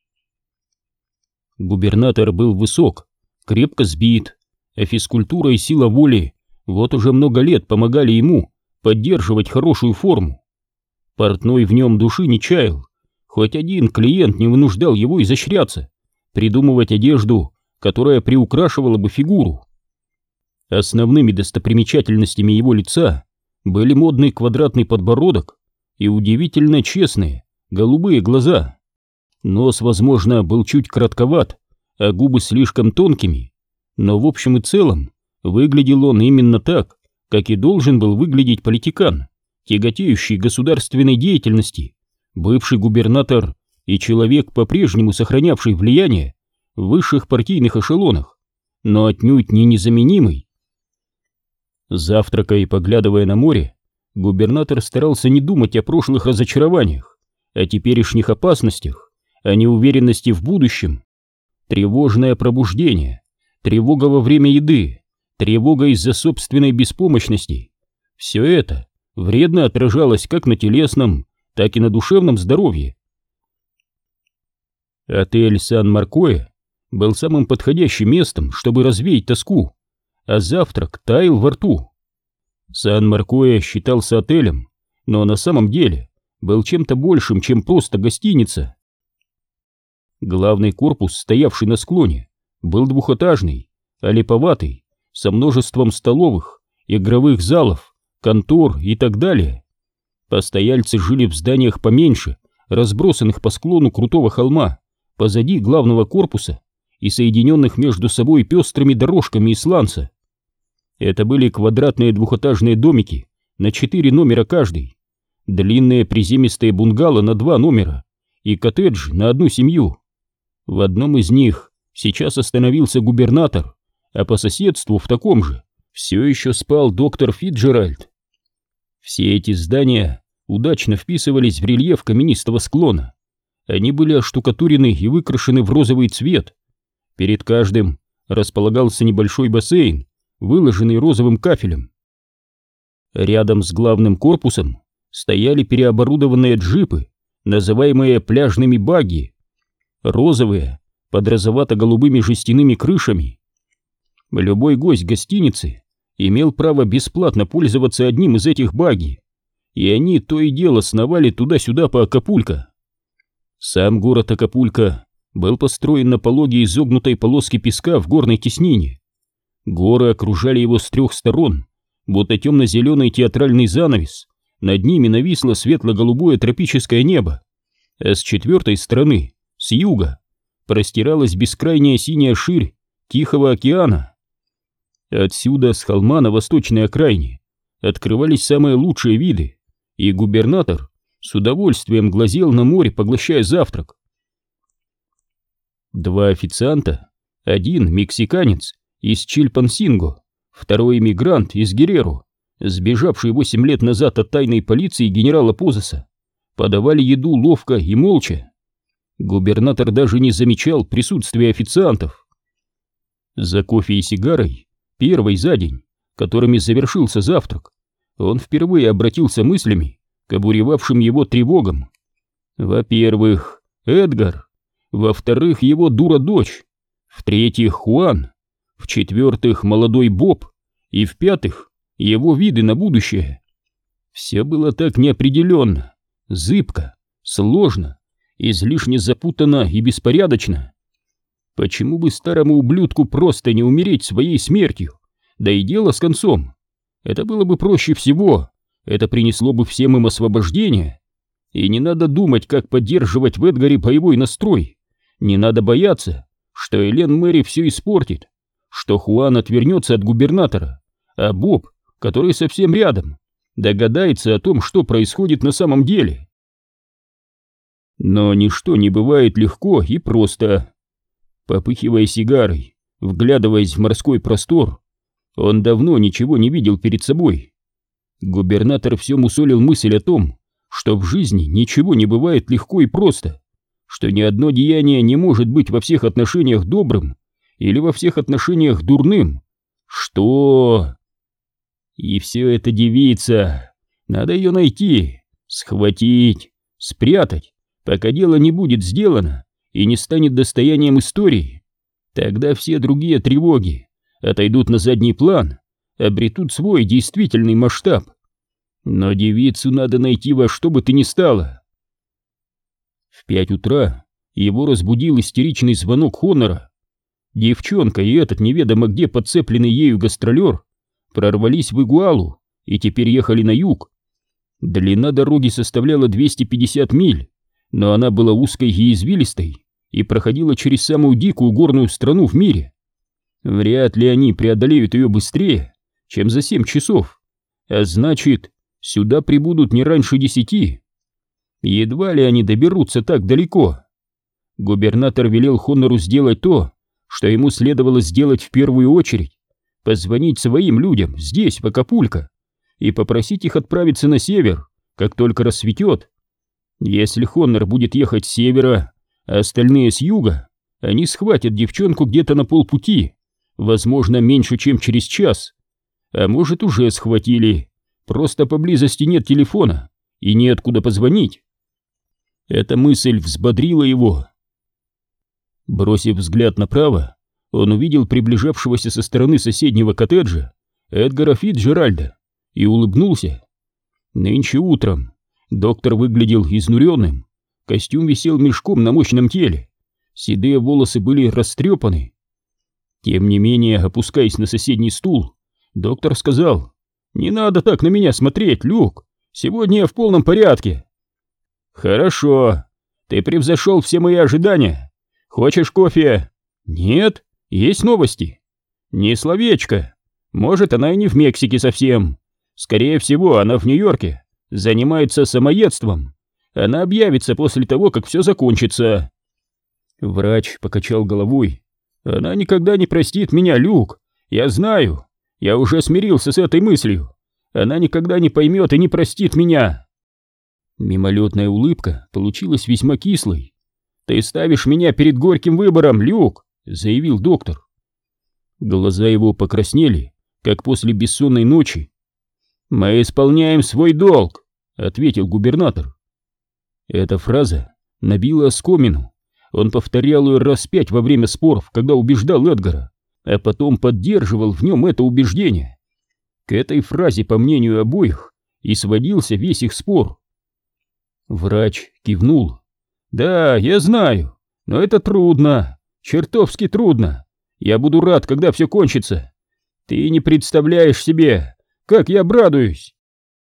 Губернатор был высок, крепко сбит, а физкультура и сила воли вот уже много лет помогали ему поддерживать хорошую форму. Портной в нем души не чаял, хоть один клиент не вынуждал его изощряться, придумывать одежду, которая приукрашивала бы фигуру. Основными достопримечательностями его лица были модный квадратный подбородок и удивительно честные голубые глаза. Нос, возможно, был чуть коротковат, а губы слишком тонкими, но в общем и целом выглядел он именно так, как и должен был выглядеть политикан, тяготеющий к государственной деятельности, бывший губернатор и человек, по-прежнему сохранявший влияние в высших партийных эшелонах, но отнюдь не незаменимый. Завтракая и поглядывая на море, губернатор старался не думать о прошлых разочарованиях, о теперешних опасностях, о неуверенности в будущем. Тревожное пробуждение, тревога во время еды, тревога из-за собственной беспомощности — все это вредно отражалось как на телесном, так и на душевном здоровье. Отель Сан-Маркоэ был самым подходящим местом, чтобы развеять тоску, а завтрак таял во рту. Сан-Маркоя считался отелем, но на самом деле был чем-то большим, чем просто гостиница. Главный корпус, стоявший на склоне, был двухэтажный, а липоватый, со множеством столовых, игровых залов, контор и так далее. Постояльцы жили в зданиях поменьше, разбросанных по склону крутого холма, позади главного корпуса и соединенных между собой пестрыми дорожками из сланца. Это были квадратные двухэтажные домики на четыре номера каждый, длинные приземистые бунгало на два номера и коттедж на одну семью. В одном из них сейчас остановился губернатор, а по соседству в таком же все еще спал доктор Фитджеральд. Все эти здания удачно вписывались в рельеф каменистого склона. Они были оштукатурены и выкрашены в розовый цвет. Перед каждым располагался небольшой бассейн, выложенный розовым кафелем. Рядом с главным корпусом стояли переоборудованные джипы, называемые пляжными багги, розовые, под розовато-голубыми жестяными крышами. Любой гость гостиницы имел право бесплатно пользоваться одним из этих багги, и они то и дело сновали туда-сюда по Акапулько. Сам город Акапулько был построен на пологе изогнутой полоски песка в горной теснине. Горы окружали его с трех сторон, будто темно-зеленый театральный занавес, над ними нависло светло-голубое тропическое небо, а с четвертой стороны, с юга, простиралась бескрайняя синяя ширь Тихого океана. Отсюда, с холма на восточной окраине, открывались самые лучшие виды, и губернатор с удовольствием глазел на море, поглощая завтрак. Два официанта, один мексиканец из Чильпансинго, второй эмигрант из Герреро, сбежавший восемь лет назад от тайной полиции генерала Позеса, подавали еду ловко и молча. Губернатор даже не замечал присутствия официантов. За кофе и сигарой, первой за день, которыми завершился завтрак, он впервые обратился мыслями к обуревавшим его тревогам. Во-первых, Эдгар, во-вторых, его дура-дочь, в-третьих, Хуан, в-четвертых, молодой Боб, и в-пятых, его виды на будущее. Все было так неопределенно, зыбко, сложно, излишне запутанно и беспорядочно. Почему бы старому ублюдку просто не умереть своей смертью, да и дело с концом? Это было бы проще всего, это принесло бы всем им освобождение. И не надо думать, как поддерживать в Эдгаре боевой настрой. Не надо бояться, что Элен Мэри все испортит, что Хуан отвернется от губернатора, а Боб, который совсем рядом, догадается о том, что происходит на самом деле. Но ничто не бывает легко и просто. Попыхивая сигарой, вглядываясь в морской простор, он давно ничего не видел перед собой. Губернатор все мусолил мысль о том, что в жизни ничего не бывает легко и просто, что ни одно деяние не может быть во всех отношениях добрым или во всех отношениях дурным. Что? И все это девица. Надо ее найти, схватить, спрятать, пока дело не будет сделано и не станет достоянием истории. Тогда все другие тревоги отойдут на задний план, обретут свой действительный масштаб. Но девицу надо найти во что бы то ни стало. В пять утра его разбудил истеричный звонок Хонора. Девчонка и этот неведомо где подцепленный ею гастролер прорвались в Игуалу и теперь ехали на юг. Длина дороги составляла двести пятьдесят миль, но она была узкой и извилистой и проходила через самую дикую горную страну в мире. Вряд ли они преодолеют ее быстрее, чем за семь часов, а значит, сюда прибудут не раньше десяти. Едва ли они доберутся так далеко. Губернатор велел Хонору сделать то, что ему следовало сделать в первую очередь: позвонить своим людям здесь, в Акапулько, и попросить их отправиться на север, как только рассветет. Если Хонор будет ехать с севера, а остальные с юга, они схватят девчонку где-то на полпути, возможно, меньше, чем через час. А может, уже схватили, просто поблизости нет телефона и неоткуда позвонить. Эта мысль взбодрила его. Бросив взгляд направо, он увидел приближавшегося со стороны соседнего коттеджа Эдгара Фицджеральда и улыбнулся. Нынче утром доктор выглядел изнуренным, костюм висел мешком на мощном теле, седые волосы были растрепаны. Тем не менее, опускаясь на соседний стул, доктор сказал: «Не надо так на меня смотреть, Люк, сегодня я в полном порядке». «Хорошо, ты превзошел все мои ожидания. Хочешь кофе?» «Нет, есть новости». «Ни словечко. Может, она и не в Мексике совсем. Скорее всего, она в Нью-Йорке, занимается самоедством. Она объявится после того, как все закончится». Врач покачал головой. «Она никогда не простит меня, Люк. Я знаю. Я уже смирился с этой мыслью. Она никогда не поймет и не простит меня». Мимолетная улыбка получилась весьма кислой. «Ты ставишь меня перед горьким выбором, Люк», — заявил доктор. Глаза его покраснели, как после бессонной ночи. «Мы исполняем свой долг», — ответил губернатор. Эта фраза набила оскомину. Он повторял ее раз пять во время споров, когда убеждал Эдгара, а потом поддерживал в нем это убеждение. К этой фразе, по мнению обоих, и сводился весь их спор. Врач кивнул. «Да, я знаю, но это трудно, чертовски трудно. Я буду рад, когда все кончится. Ты не представляешь себе, как я обрадуюсь».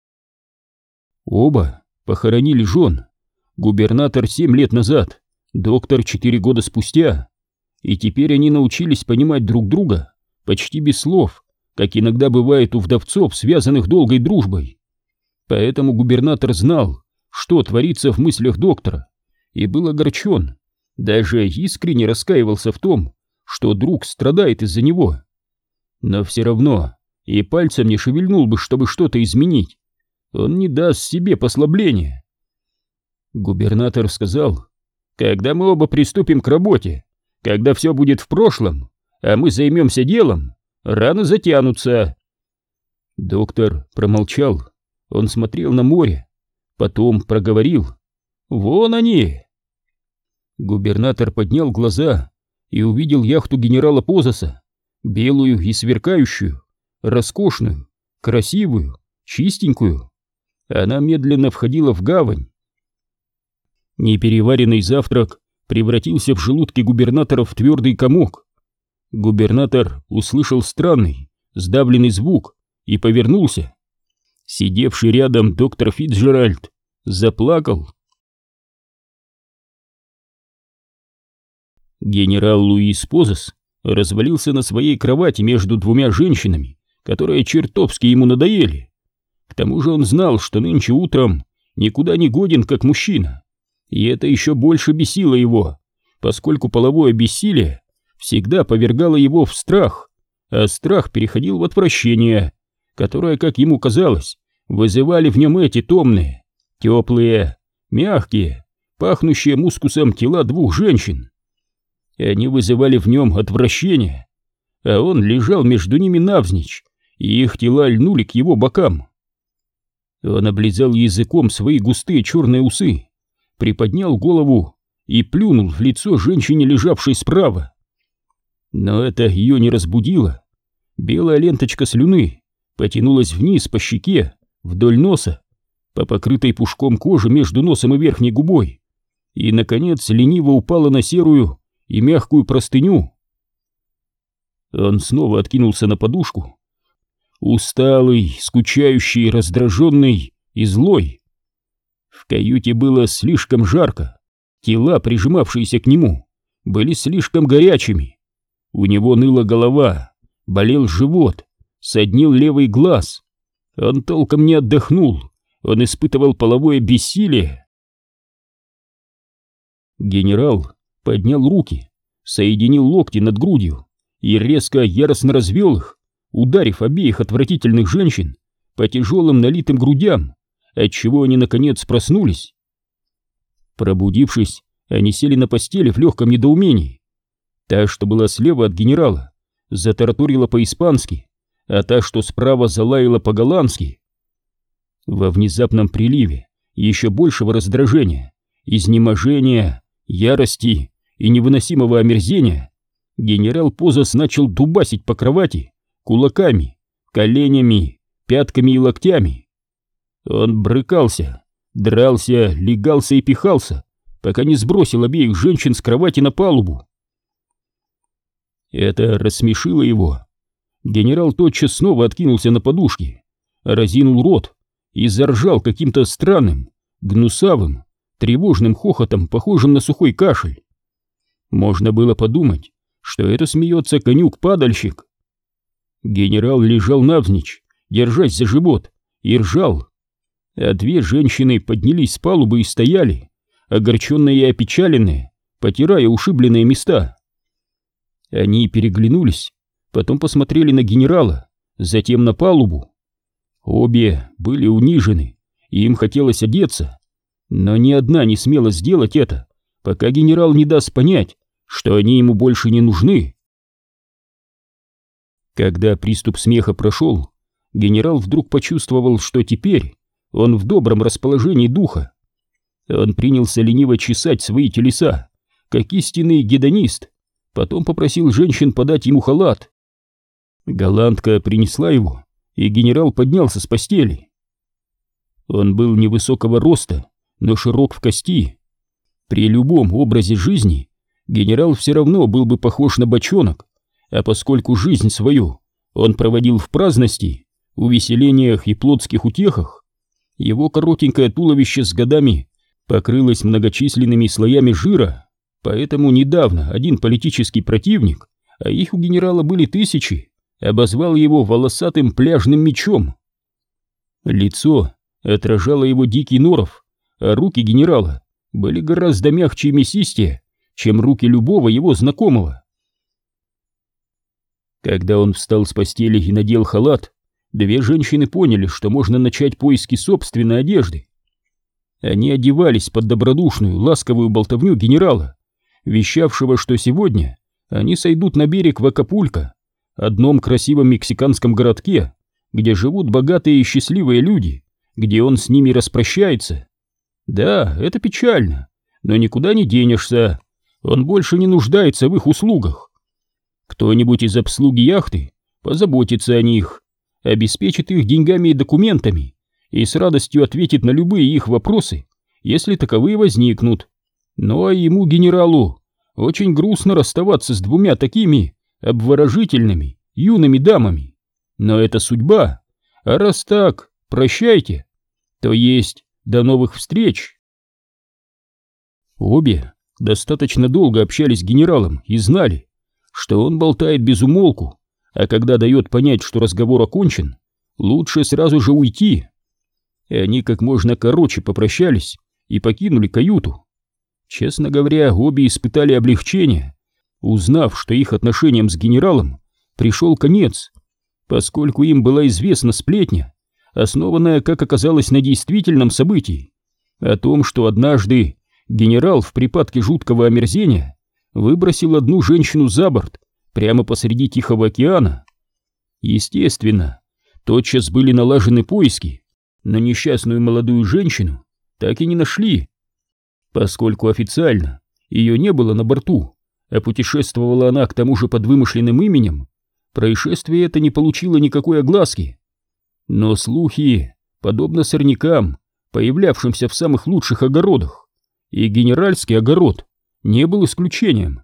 Оба похоронили жен. Губернатор семь лет назад, доктор четыре года спустя. И теперь они научились понимать друг друга почти без слов, как иногда бывает у вдовцов, связанных долгой дружбой. Поэтому губернатор знал, что творится в мыслях доктора, и был огорчен, даже искренне раскаивался в том, что друг страдает из-за него. Но все равно и пальцем не шевельнул бы, чтобы что-то изменить. Он не даст себе послабления. Губернатор сказал: «Когда мы оба приступим к работе, когда все будет в прошлом, а мы займемся делом, раны затянутся». Доктор промолчал. Он смотрел на море, потом проговорил: «Вон они!» Губернатор поднял глаза и увидел яхту генерала Позаса, белую и сверкающую, роскошную, красивую, чистенькую. Она медленно входила в гавань. Непереваренный завтрак превратился в желудке губернатора в твердый комок. Губернатор услышал странный, сдавленный звук и повернулся. Сидевший рядом доктор Фицджеральд заплакал. Генерал Луис Позас развалился на своей кровати между двумя женщинами, которые чертовски ему надоели. К тому же он знал, что нынче утром никуда не годен как мужчина, и это еще больше бесило его, поскольку половое бессилие всегда повергало его в страх, а страх переходил в отвращение, которое, как ему казалось, вызывали в нем эти томные, теплые, мягкие, пахнущие мускусом тела двух женщин. И они вызывали в нем отвращение, а он лежал между ними навзничь, и их тела льнули к его бокам. Он облизал языком свои густые черные усы, приподнял голову и плюнул в лицо женщине, лежавшей справа. Но это ее не разбудило. Белая ленточка слюны потянулась вниз по щеке, вдоль носа, по покрытой пушком кожи между носом и верхней губой, и, наконец, лениво упала на серую и мягкую простыню. Он снова откинулся на подушку, усталый, скучающий, раздраженный и злой. В каюте было слишком жарко, тела, прижимавшиеся к нему, были слишком горячими. У него ныла голова, болел живот, соднил левый глаз. Он толком не отдохнул, он испытывал половое бессилие. Генерал поднял руки, соединил локти над грудью и резко, яростно развел их, ударив обеих отвратительных женщин по тяжелым налитым грудям, отчего они наконец проснулись. Пробудившись, они сели на постели в легком недоумении. Та, что была слева от генерала, затараторила по-испански, а та, что справа, залаяла по-голландски. Во внезапном приливе еще большего раздражения, изнеможения, ярости и невыносимого омерзения, генерал Позас начал дубасить по кровати кулаками, коленями, пятками и локтями. Он брыкался, дрался, легался и пихался, пока не сбросил обеих женщин с кровати на палубу. Это рассмешило его. Генерал тотчас снова откинулся на подушки, разинул рот и заржал каким-то странным, гнусавым, тревожным хохотом, похожим на сухой кашель. Можно было подумать, что это смеется конюк-падальщик. Генерал лежал навзничь, держась за живот, и ржал, а две женщины поднялись с палубы и стояли, огорченные и опечаленные, потирая ушибленные места. Они переглянулись, потом посмотрели на генерала, затем на палубу. Обе были унижены, и им хотелось одеться, но ни одна не смела сделать это, пока генерал не даст понять, что они ему больше не нужны. Когда приступ смеха прошел, генерал вдруг почувствовал, что теперь он в добром расположении духа. Он принялся лениво чесать свои телеса, как истинный гедонист, потом попросил женщин подать ему халат. Голландка принесла его, и генерал поднялся с постели. Он был невысокого роста, но широк в кости. При любом образе жизни генерал все равно был бы похож на бочонок, а поскольку жизнь свою он проводил в праздности, увеселениях и плотских утехах, его коротенькое туловище с годами покрылось многочисленными слоями жира, поэтому недавно один политический противник, а их у генерала были тысячи, обозвал его волосатым пляжным мечом. Лицо отражало его дикий норов, а руки генерала были гораздо мягче и мясистее, чем руки любого его знакомого. Когда он встал с постели и надел халат, две женщины поняли, что можно начать поиски собственной одежды. Они одевались под добродушную, ласковую болтовню генерала, вещавшего, что сегодня они сойдут на берег в Акапулько, одном красивом мексиканском городке, где живут богатые и счастливые люди, где он с ними распрощается. Да, это печально, но никуда не денешься, он больше не нуждается в их услугах. Кто-нибудь из обслуги яхты позаботится о них, обеспечит их деньгами и документами и с радостью ответит на любые их вопросы, если таковые возникнут. Ну а ему, генералу, очень грустно расставаться с двумя такими обворожительными юными дамами. Но это судьба, а раз так, прощайте, то есть до новых встреч. Обе достаточно долго общались с генералом и знали, что он болтает без умолку, а когда дает понять, что разговор окончен, лучше сразу же уйти. И они как можно короче попрощались и покинули каюту. Честно говоря, обе испытали облегчение, узнав, что их отношениям с генералом пришел конец, поскольку им была известна сплетня, основанная, как оказалось, на действительном событии, о том, что однажды генерал в припадке жуткого омерзения выбросил одну женщину за борт прямо посреди Тихого океана. Естественно, тотчас были налажены поиски, но несчастную молодую женщину так и не нашли. Поскольку официально ее не было на борту, а путешествовала она к тому же под вымышленным именем, происшествие это не получило никакой огласки. Но слухи, подобно сорнякам, появлявшимся в самых лучших огородах, и генеральский огород не был исключением.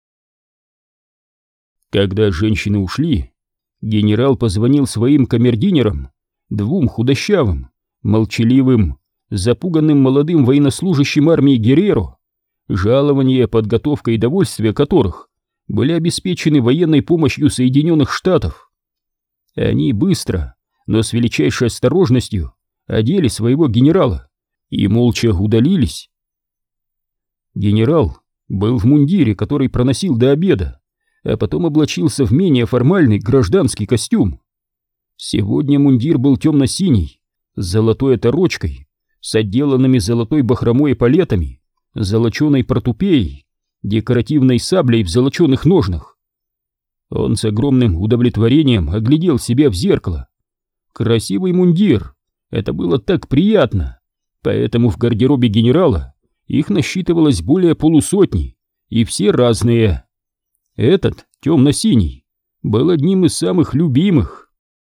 Когда женщины ушли, генерал позвонил своим камердинерам, двум худощавым, молчаливым, запуганным молодым военнослужащим армии Герреро, жалования, подготовка и довольствие которых были обеспечены военной помощью Соединенных Штатов. Они быстро, но с величайшей осторожностью одели своего генерала и молча удалились. Генерал был в мундире, который проносил до обеда, а потом облачился в менее формальный гражданский костюм. Сегодня мундир был темно-синий, с золотой оторочкой, с отделанными золотой бахромой эполетами, золоченой портупеей, декоративной саблей в золоченых ножнах. Он с огромным удовлетворением оглядел себя в зеркало. Красивый мундир, это было так приятно, поэтому в гардеробе генерала их насчитывалось более полусотни, и все разные. Этот, темно-синий, был одним из самых любимых.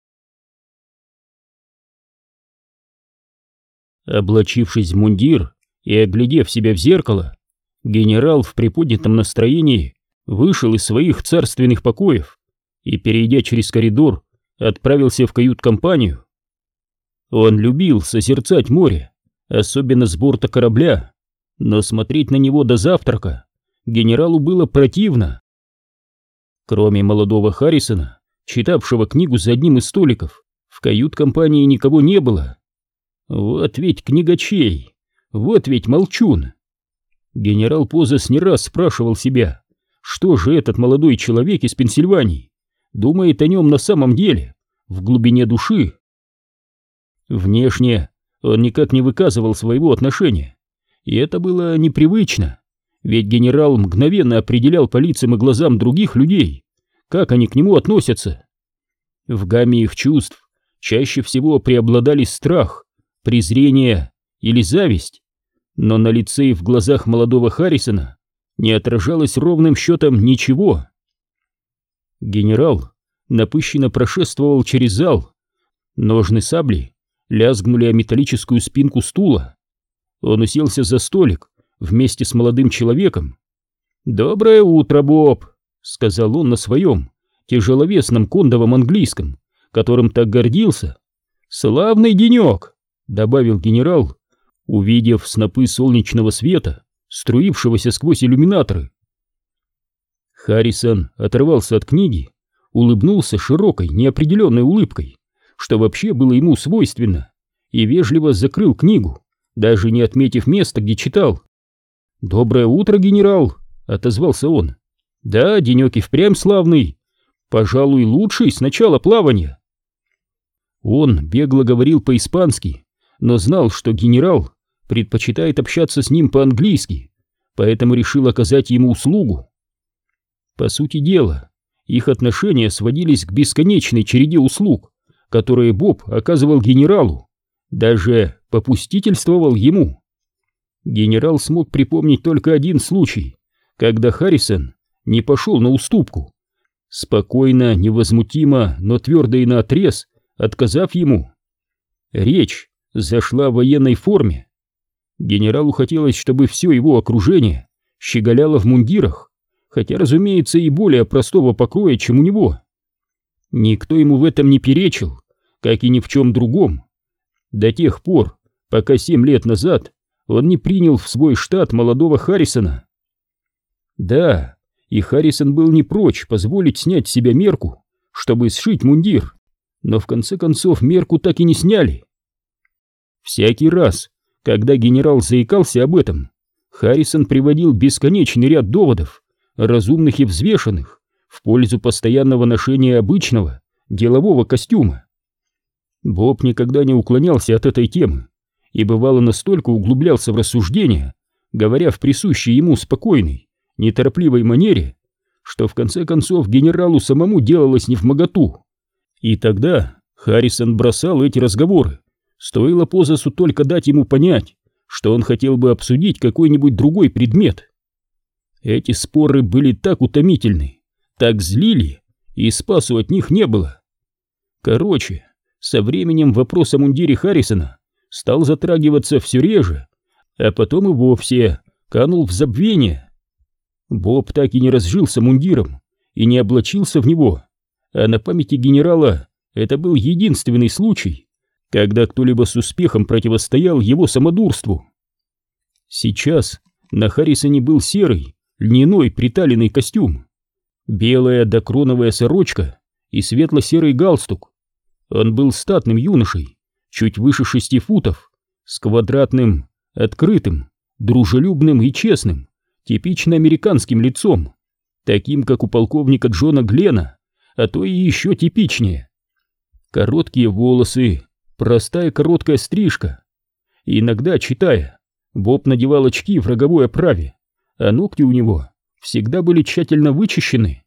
Облачившись в мундир и оглядев себя в зеркало, генерал в приподнятом настроении вышел из своих царственных покоев и, перейдя через коридор, отправился в кают-компанию. Он любил созерцать море, особенно с борта корабля, но смотреть на него до завтрака генералу было противно. Кроме молодого Харрисона, читавшего книгу за одним из столиков, в кают-компании никого не было. Вот ведь книгачей, вот ведь молчун. Генерал Позас не раз спрашивал себя, что же этот молодой человек из Пенсильвании думает о нем на самом деле, в глубине души. Внешне он никак не выказывал своего отношения, и это было непривычно, ведь генерал мгновенно определял по лицам и глазам других людей, как они к нему относятся. В гамме их чувств чаще всего преобладали страх, презрение или зависть, но на лице и в глазах молодого Харрисона не отражалось ровным счетом ничего. Генерал напыщенно прошествовал через зал, ножны сабли лязгнули о металлическую спинку стула. Он уселся за столик вместе с молодым человеком. «Доброе утро, Боб», — сказал он на своем тяжеловесном кондовом английском, которым так гордился. «Славный денек», — добавил генерал, увидев снопы солнечного света, струившегося сквозь иллюминаторы. Харрисон оторвался от книги, улыбнулся широкой, неопределенной улыбкой, что вообще было ему свойственно, и вежливо закрыл книгу, даже не отметив место, где читал. «Доброе утро, генерал», — отозвался он. «Да, денек и впрямь славный, пожалуй, лучший с начала плавания». Он бегло говорил по-испански, но знал, что генерал предпочитает общаться с ним по-английски, поэтому решил оказать ему услугу. По сути дела, их отношения сводились к бесконечной череде услуг, которые Боб оказывал генералу, даже попустительствовал ему. Генерал смог припомнить только один случай, когда Харрисон не пошел на уступку, спокойно, невозмутимо, но твердо и наотрез отказав ему. Речь зашла в военной форме. Генералу хотелось, чтобы все его окружение щеголяло в мундирах, хотя, разумеется, и более простого покроя, чем у него. Никто ему в этом не перечил, как и ни в чем другом, до тех пор, пока семь лет назад он не принял в свой штат молодого Харрисона. Да, и Харрисон был не прочь позволить снять с себя мерку, чтобы сшить мундир, но в конце концов мерку так и не сняли. Всякий раз, когда генерал заикался об этом, Харрисон приводил бесконечный ряд доводов, разумных и взвешенных, в пользу постоянного ношения обычного делового костюма. Боб никогда не уклонялся от этой темы и бывало настолько углублялся в рассуждения, говоря в присущей ему спокойной, неторопливой манере, что в конце концов генералу самому делалось невмоготу. И тогда Харрисон бросал эти разговоры, стоило Позасу только дать ему понять, что он хотел бы обсудить какой-нибудь другой предмет. Эти споры были так утомительны, так злили, и спасу от них не было. Короче, со временем вопрос о мундире Харрисона стал затрагиваться все реже, а потом и вовсе канул в забвение. Боб так и не разжился мундиром и не облачился в него, а на памяти генерала это был единственный случай, когда кто-либо с успехом противостоял его самодурству. Сейчас на Харрисоне был серый, льняной приталенный костюм, белая докроновая сорочка и светло-серый галстук. Он был статным юношей, чуть выше шести футов, с квадратным, открытым, дружелюбным и честным, типично американским лицом, таким, как у полковника Джона Глена, а то и еще типичнее. Короткие волосы, простая короткая стрижка. Иногда, читая, Боб надевал очки в роговой оправе, а ногти у него всегда были тщательно вычищены.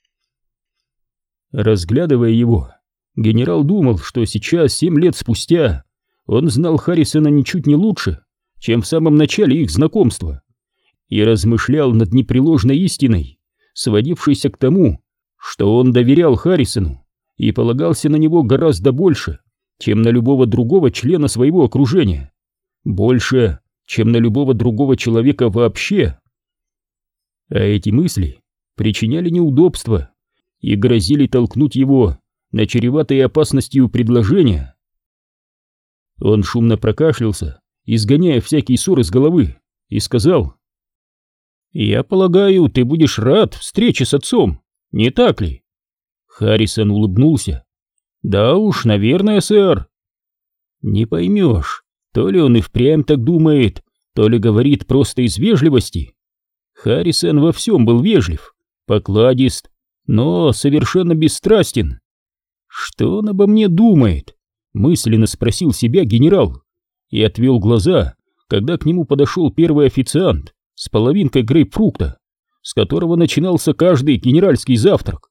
Разглядывая его, генерал думал, что сейчас, семь лет спустя, он знал Харрисона ничуть не лучше, чем в самом начале их знакомства, и размышлял над непреложной истиной, сводившейся к тому, что он доверял Харрисону и полагался на него гораздо больше, чем на любого другого члена своего окружения, больше, чем на любого другого человека вообще. А эти мысли причиняли неудобства и грозили толкнуть его на чреватые опасностью предложения. Он шумно прокашлялся, изгоняя всякий ссор из головы, и сказал: «Я полагаю, ты будешь рад встрече с отцом, не так ли?» Харрисон улыбнулся. «Да уж, наверное, сэр». Не поймешь, то ли он и впрямь так думает, то ли говорит просто из вежливости. Харрисон во всем был вежлив, покладист, но совершенно бесстрастен. «Что он обо мне думает?» — мысленно спросил себя генерал и отвел глаза, когда к нему подошел первый официант с половинкой грейпфрукта, с которого начинался каждый генеральский завтрак.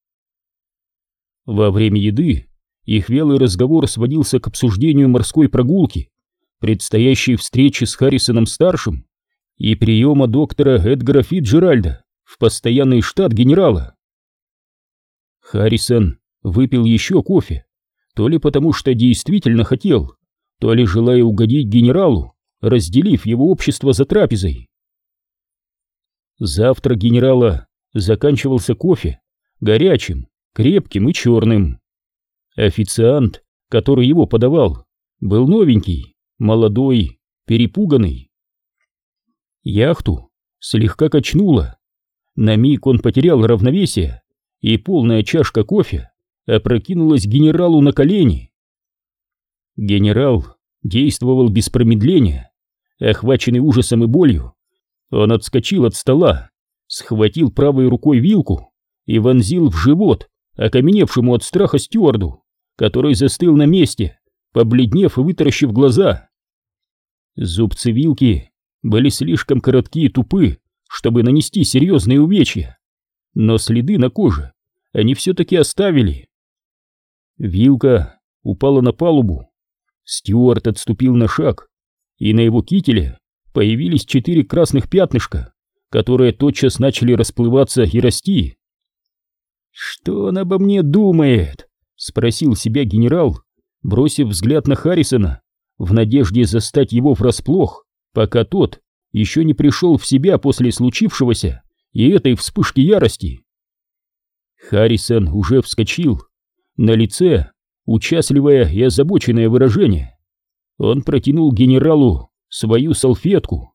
Во время еды их вялый разговор сводился к обсуждению морской прогулки, предстоящей встречи с Харрисоном-старшим и приема доктора Эдгара Фицджеральда в постоянный штат генерала. Харрисон выпил еще кофе, то ли потому что действительно хотел, то ли желая угодить генералу, разделив его общество за трапезой. Завтрак генерала заканчивался кофе, горячим, крепким и черным. Официант, который его подавал, был новенький, молодой, перепуганный. Яхту слегка качнуло. На миг он потерял равновесие, и полная чашка кофе опрокинулась генералу на колени. Генерал действовал без промедления. Охваченный ужасом и болью, он отскочил от стола, схватил правой рукой вилку и вонзил в живот окаменевшему от страха стюарду, который застыл на месте, побледнев и вытаращив глаза. Зубцы вилки были слишком коротки и тупы, чтобы нанести серьезные увечья, но следы на коже они все-таки оставили. Вилка упала на палубу, стюард отступил на шаг, и на его кителе появились четыре красных пятнышка, которые тотчас начали расплываться и расти. «Что он обо мне думает?» — спросил себя генерал, бросив взгляд на Харрисона, в надежде застать его врасплох, пока тот еще не пришел в себя после случившегося и этой вспышки ярости. Харрисон уже вскочил, на лице участливое и озабоченное выражение. Он протянул генералу свою салфетку.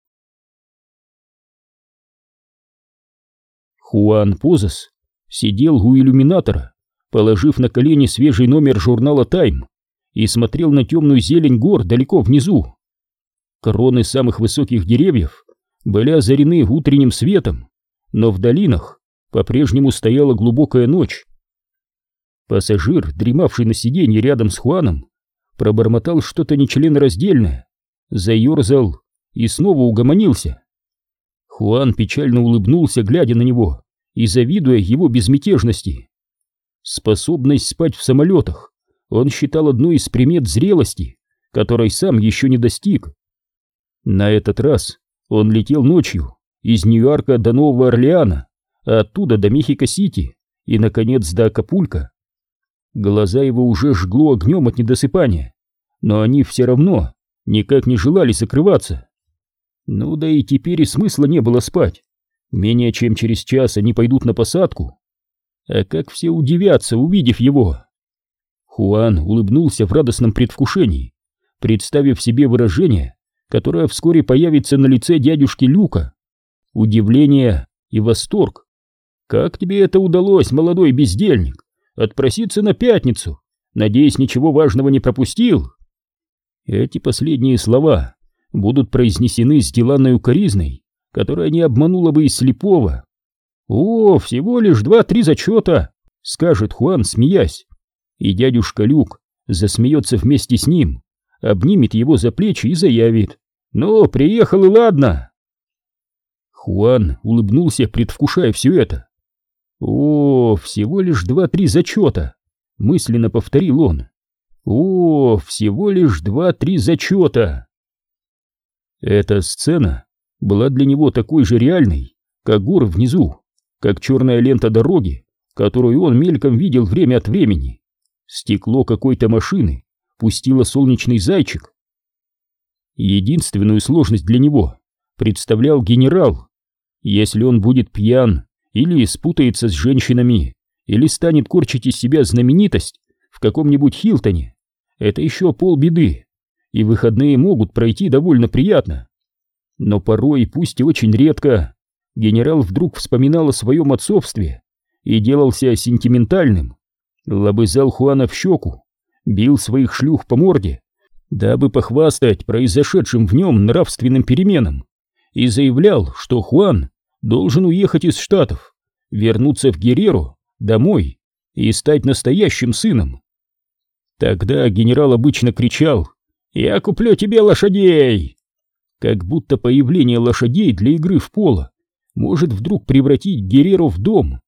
Хуан Позас сидел у иллюминатора, положив на колени свежий номер журнала «Тайм», и смотрел на темную зелень гор далеко внизу. Кроны самых высоких деревьев были озарены утренним светом, но в долинах по-прежнему стояла глубокая ночь. Пассажир, дремавший на сиденье рядом с Хуаном, пробормотал что-то нечленораздельное, заерзал и снова угомонился. Хуан печально улыбнулся, глядя на него и завидуя его безмятежности. Способность спать в самолетах он считал одной из примет зрелости, которой сам еще не достиг. На этот раз он летел ночью из Нью-Йорка до Нового Орлеана, а оттуда до Мехико-Сити и, наконец, до Акапулько. Глаза его уже жгло огнем от недосыпания, но они все равно никак не желали закрываться. Ну да и теперь и смысла не было спать. Менее чем через час они пойдут на посадку. А как все удивятся, увидев его. Хуан улыбнулся в радостном предвкушении, представив себе выражение, которое вскоре появится на лице дядюшки Люка. Удивление и восторг. «Как тебе это удалось, молодой бездельник? Отпроситься на пятницу? Надеюсь, ничего важного не пропустил?» Эти последние слова будут произнесены с деланной укоризной, которая не обманула бы и слепого. «О, всего лишь два-три зачета», — скажет Хуан, смеясь. И дядюшка Люк засмеется вместе с ним, обнимет его за плечи и заявит: «Ну, приехал и ладно». Хуан улыбнулся, предвкушая все это. «О, всего лишь два-три зачета», — мысленно повторил он. «О, всего лишь два-три зачета». Эта сцена была для него такой же реальной, как горы внизу, как черная лента дороги, которую он мельком видел время от времени. Стекло какой-то машины пустило солнечный зайчик. Единственную сложность для него представлял генерал. Если он будет пьян, или спутается с женщинами, или станет корчить из себя знаменитость в каком-нибудь Хилтоне, это еще полбеды, и выходные могут пройти довольно приятно. Но порой, пусть и очень редко, генерал вдруг вспоминал о своем отцовстве и делался сентиментальным, лобызал Хуана в щеку, бил своих шлюх по морде, дабы похвастать произошедшим в нем нравственным переменам, и заявлял, что Хуан должен уехать из Штатов, вернуться в Герреро, домой, и стать настоящим сыном. Тогда генерал обычно кричал: «Я куплю тебе лошадей!» Как будто появление лошадей для игры в поло может вдруг превратить Герреро в дом.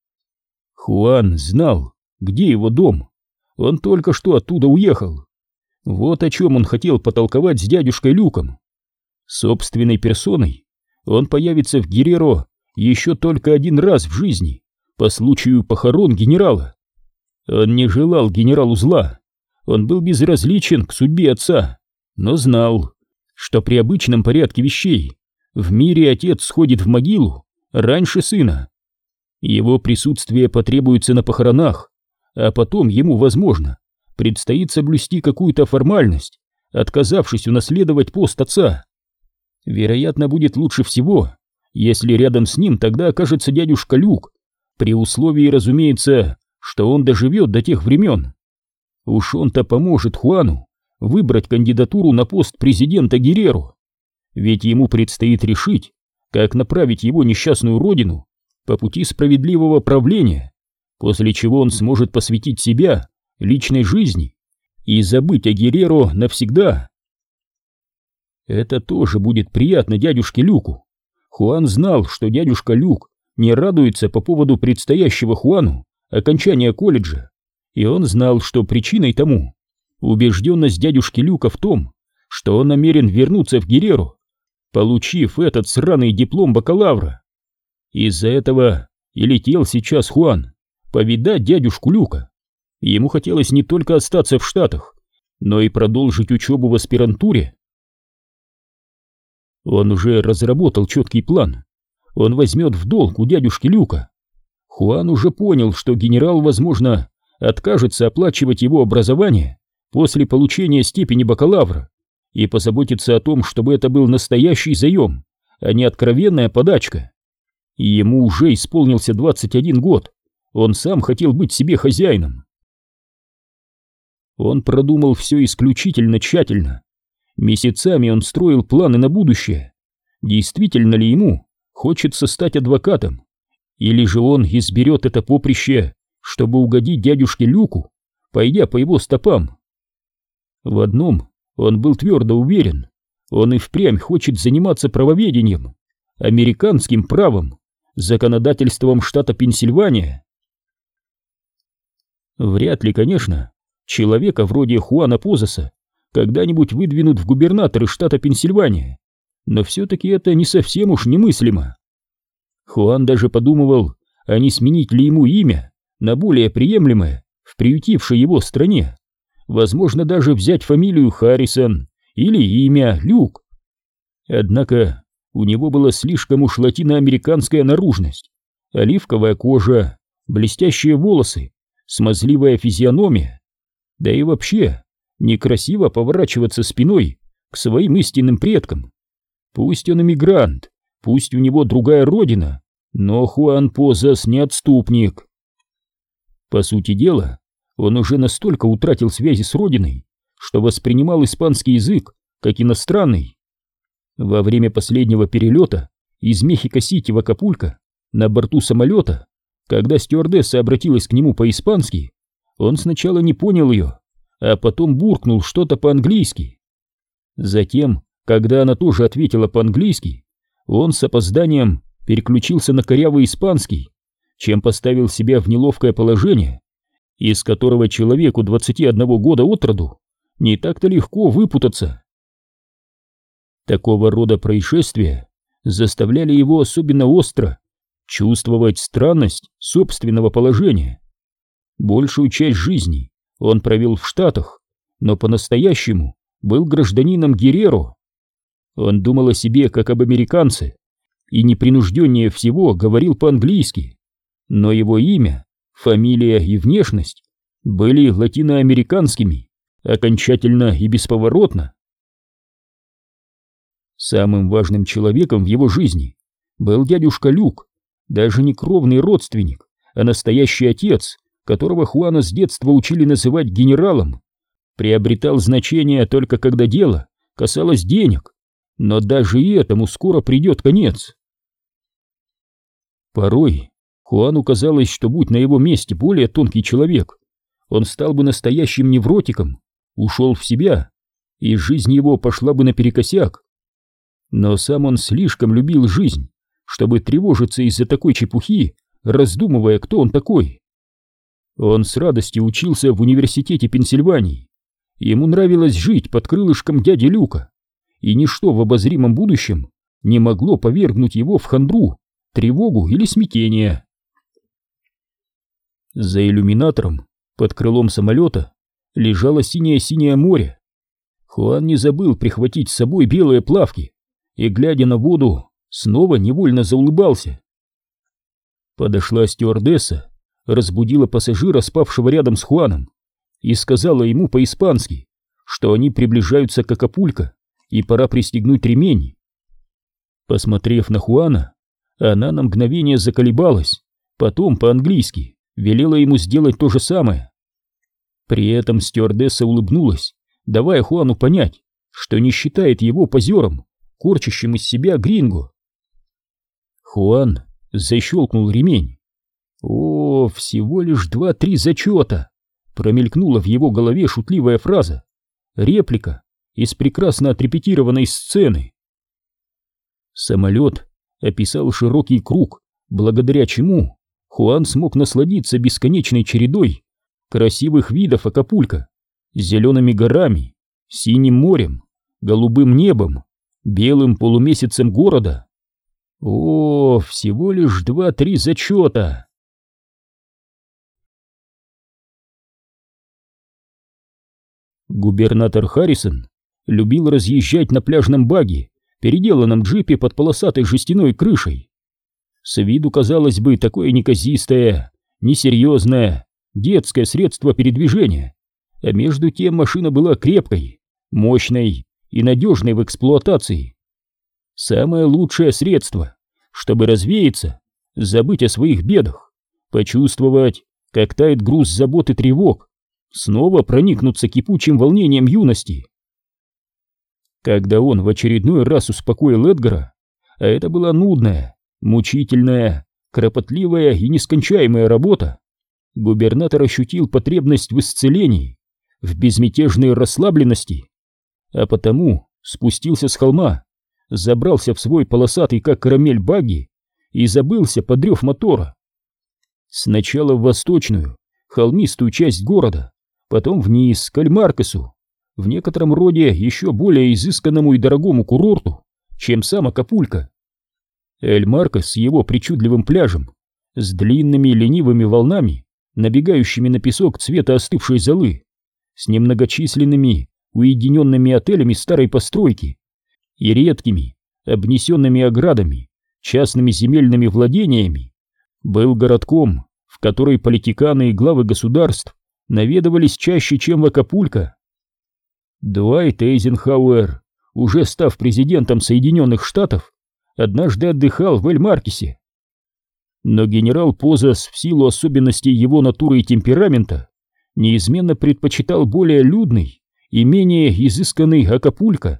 Хуан знал, где его дом. Он только что оттуда уехал. Вот о чем он хотел потолковать с дядюшкой Люком. Собственной персоной он появится в Герреро еще только один раз в жизни, по случаю похорон генерала. Он не желал генералу зла, он был безразличен к судьбе отца, но знал, что при обычном порядке вещей в мире отец сходит в могилу раньше сына. Его присутствие потребуется на похоронах, а потом ему, возможно, предстоит соблюсти какую-то формальность, отказавшись унаследовать пост отца. Вероятно, будет лучше всего, если рядом с ним тогда окажется дядюшка Люк, при условии, разумеется, что он доживет до тех времен. Уж он-то поможет Хуану выбрать кандидатуру на пост президента Герреро, ведь ему предстоит решить, как направить его несчастную родину по пути справедливого правления, после чего он сможет посвятить себя личной жизни и забыть о Герреро навсегда. Это тоже будет приятно дядюшке Люку. Хуан знал, что дядюшка Люк не радуется по поводу предстоящего Хуану окончания колледжа, и он знал, что причиной тому убежденность дядюшки Люка в том, что он намерен вернуться в Герреро, получив этот сраный диплом бакалавра. Из-за этого и летел сейчас Хуан повидать дядюшку Люка. Ему хотелось не только остаться в Штатах, но и продолжить учебу в аспирантуре. Он уже разработал четкий план. Он возьмет в долг у дядюшки Люка. Хуан уже понял, что генерал, возможно, откажется оплачивать его образование после получения степени бакалавра и позаботится о том, чтобы это был настоящий заем, а не откровенная подачка. И ему уже исполнился двадцать один год. Он сам хотел быть себе хозяином. Он продумал все исключительно тщательно. Месяцами он строил планы на будущее. Действительно ли ему хочется стать адвокатом? Или же он изберет это поприще, чтобы угодить дядюшке Люку, пойдя по его стопам? В одном он был твердо уверен: он и впрямь хочет заниматься правоведением, американским правом, законодательством штата Пенсильвания. Вряд ли, конечно, человека вроде Хуана Позаса когда-нибудь выдвинут в губернаторы штата Пенсильвания, но все-таки это не совсем уж немыслимо. Хуан даже подумывал, а не сменить ли ему имя на более приемлемое в приютившей его стране, возможно, даже взять фамилию Харрисон или имя Люк. Однако у него была слишком уж латиноамериканская наружность, оливковая кожа, блестящие волосы, смазливая физиономия, да и вообще некрасиво поворачиваться спиной к своим истинным предкам. Пусть он эмигрант, пусть у него другая родина, но Хуан Позас не отступник. По сути дела, он уже настолько утратил связи с родиной, что воспринимал испанский язык как иностранный. Во время последнего перелета из Мехико-Сити в Акапулько на борту самолета, когда стюардесса обратилась к нему по-испански, он сначала не понял ее, а потом буркнул что-то по-английски. Затем, когда она тоже ответила по-английски, он с опозданием переключился на корявый испанский, чем поставил себя в неловкое положение, из которого человеку двадцати одного года от роду не так-то легко выпутаться. Такого рода происшествия заставляли его особенно остро чувствовать странность собственного положения. Большую часть жизни он провел в Штатах, но по-настоящему был гражданином Герреро. Он думал о себе как об американце и непринужденнее всего говорил по-английски, но его имя, фамилия и внешность были латиноамериканскими, окончательно и бесповоротно. Самым важным человеком в его жизни был дядюшка Люк, даже не кровный родственник, а настоящий отец, которого Хуана с детства учили называть генералом. Приобретал значение только когда дело касалось денег, но даже и этому скоро придет конец. Порой Хуану казалось, что будь на его месте более тонкий человек, он стал бы настоящим невротиком, ушел в себя, и жизнь его пошла бы наперекосяк. Но сам он слишком любил жизнь, чтобы тревожиться из-за такой чепухи, раздумывая, кто он такой. Он с радостью учился в университете Пенсильвании. Ему нравилось жить под крылышком дяди Люка, и ничто в обозримом будущем не могло повергнуть его в хандру, тревогу или смятение. За иллюминатором, под крылом самолета, лежало синее-синее море. Хуан не забыл прихватить с собой белые плавки и, глядя на воду, снова невольно заулыбался. Подошла стюардесса, разбудила пассажира, спавшего рядом с Хуаном, и сказала ему по-испански, что они приближаются к Акапулько и пора пристегнуть ремень. Посмотрев на Хуана, она на мгновение заколебалась, потом по-английски велела ему сделать то же самое. При этом стюардесса улыбнулась, давая Хуану понять, что не считает его позером, корчащим из себя гринго. Хуан защелкнул ремень. «О, всего лишь два-три зачета!» Промелькнула в его голове шутливая фраза, реплика из прекрасно отрепетированной сцены. Самолет описал широкий круг, благодаря чему Хуан смог насладиться бесконечной чередой красивых видов Акапулько, зелеными горами, синим морем, голубым небом, белым полумесяцем города. О, всего лишь два-три зачета! Губернатор Харрисон любил разъезжать на пляжном багги, переделанном джипе под полосатой жестяной крышей. С виду, казалось бы, такое неказистое, несерьезное, детское средство передвижения, а между тем машина была крепкой, мощной и надежной в эксплуатации. Самое лучшее средство, чтобы развеяться, забыть о своих бедах, почувствовать, как тает груз забот и тревог, снова проникнуться кипучим волнением юности. Когда он в очередной раз успокоил Эдгара, а это была нудная, мучительная, кропотливая и нескончаемая работа, губернатор ощутил потребность в исцелении, в безмятежной расслабленности, а потому спустился с холма, забрался в свой полосатый как карамель багги и забылся под рев мотора. Сначала в восточную, холмистую часть города, потом вниз, к Эль-Маркесу, в некотором роде еще более изысканному и дорогому курорту, чем сам Акапулько. Эль-Маркес с его причудливым пляжем, с длинными ленивыми волнами, набегающими на песок цвета остывшей золы, с немногочисленными уединенными отелями старой постройки и редкими, обнесенными оградами, частными земельными владениями, был городком, в который политиканы и главы государств наведывались чаще, чем в Акапулько. Дуайт Эйзенхауэр, уже став президентом Соединенных Штатов, однажды отдыхал в Эль-Маркесе. Но генерал Позас, в силу особенностей его натуры и темперамента, неизменно предпочитал более людный и менее изысканный Акапулько.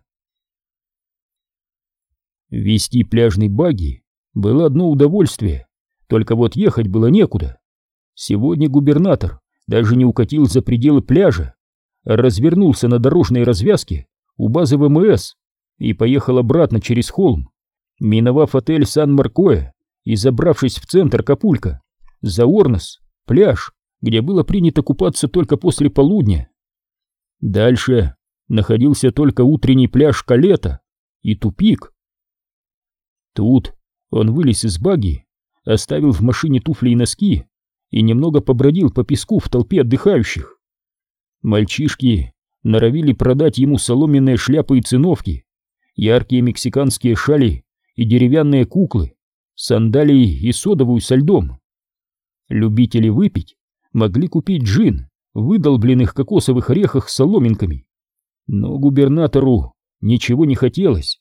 Вести пляжный багги было одно удовольствие, только вот ехать было некуда. Сегодня губернатор даже не укатил за пределы пляжа, а развернулся на дорожной развязке у базы ВМС и поехал обратно через холм, миновав отель Сан-Маркоэ и забравшись в центр Акапулько, за Орнос, пляж, где было принято купаться только после полудня. Дальше находился только утренний пляж Калета и тупик. Тут он вылез из багги, оставил в машине туфли и носки и немного побродил по песку в толпе отдыхающих. Мальчишки норовили продать ему соломенные шляпы и циновки, яркие мексиканские шали и деревянные куклы, сандалии и содовую со льдом. Любители выпить могли купить джин в выдолбленных кокосовых орехах с соломинками, но губернатору ничего не хотелось.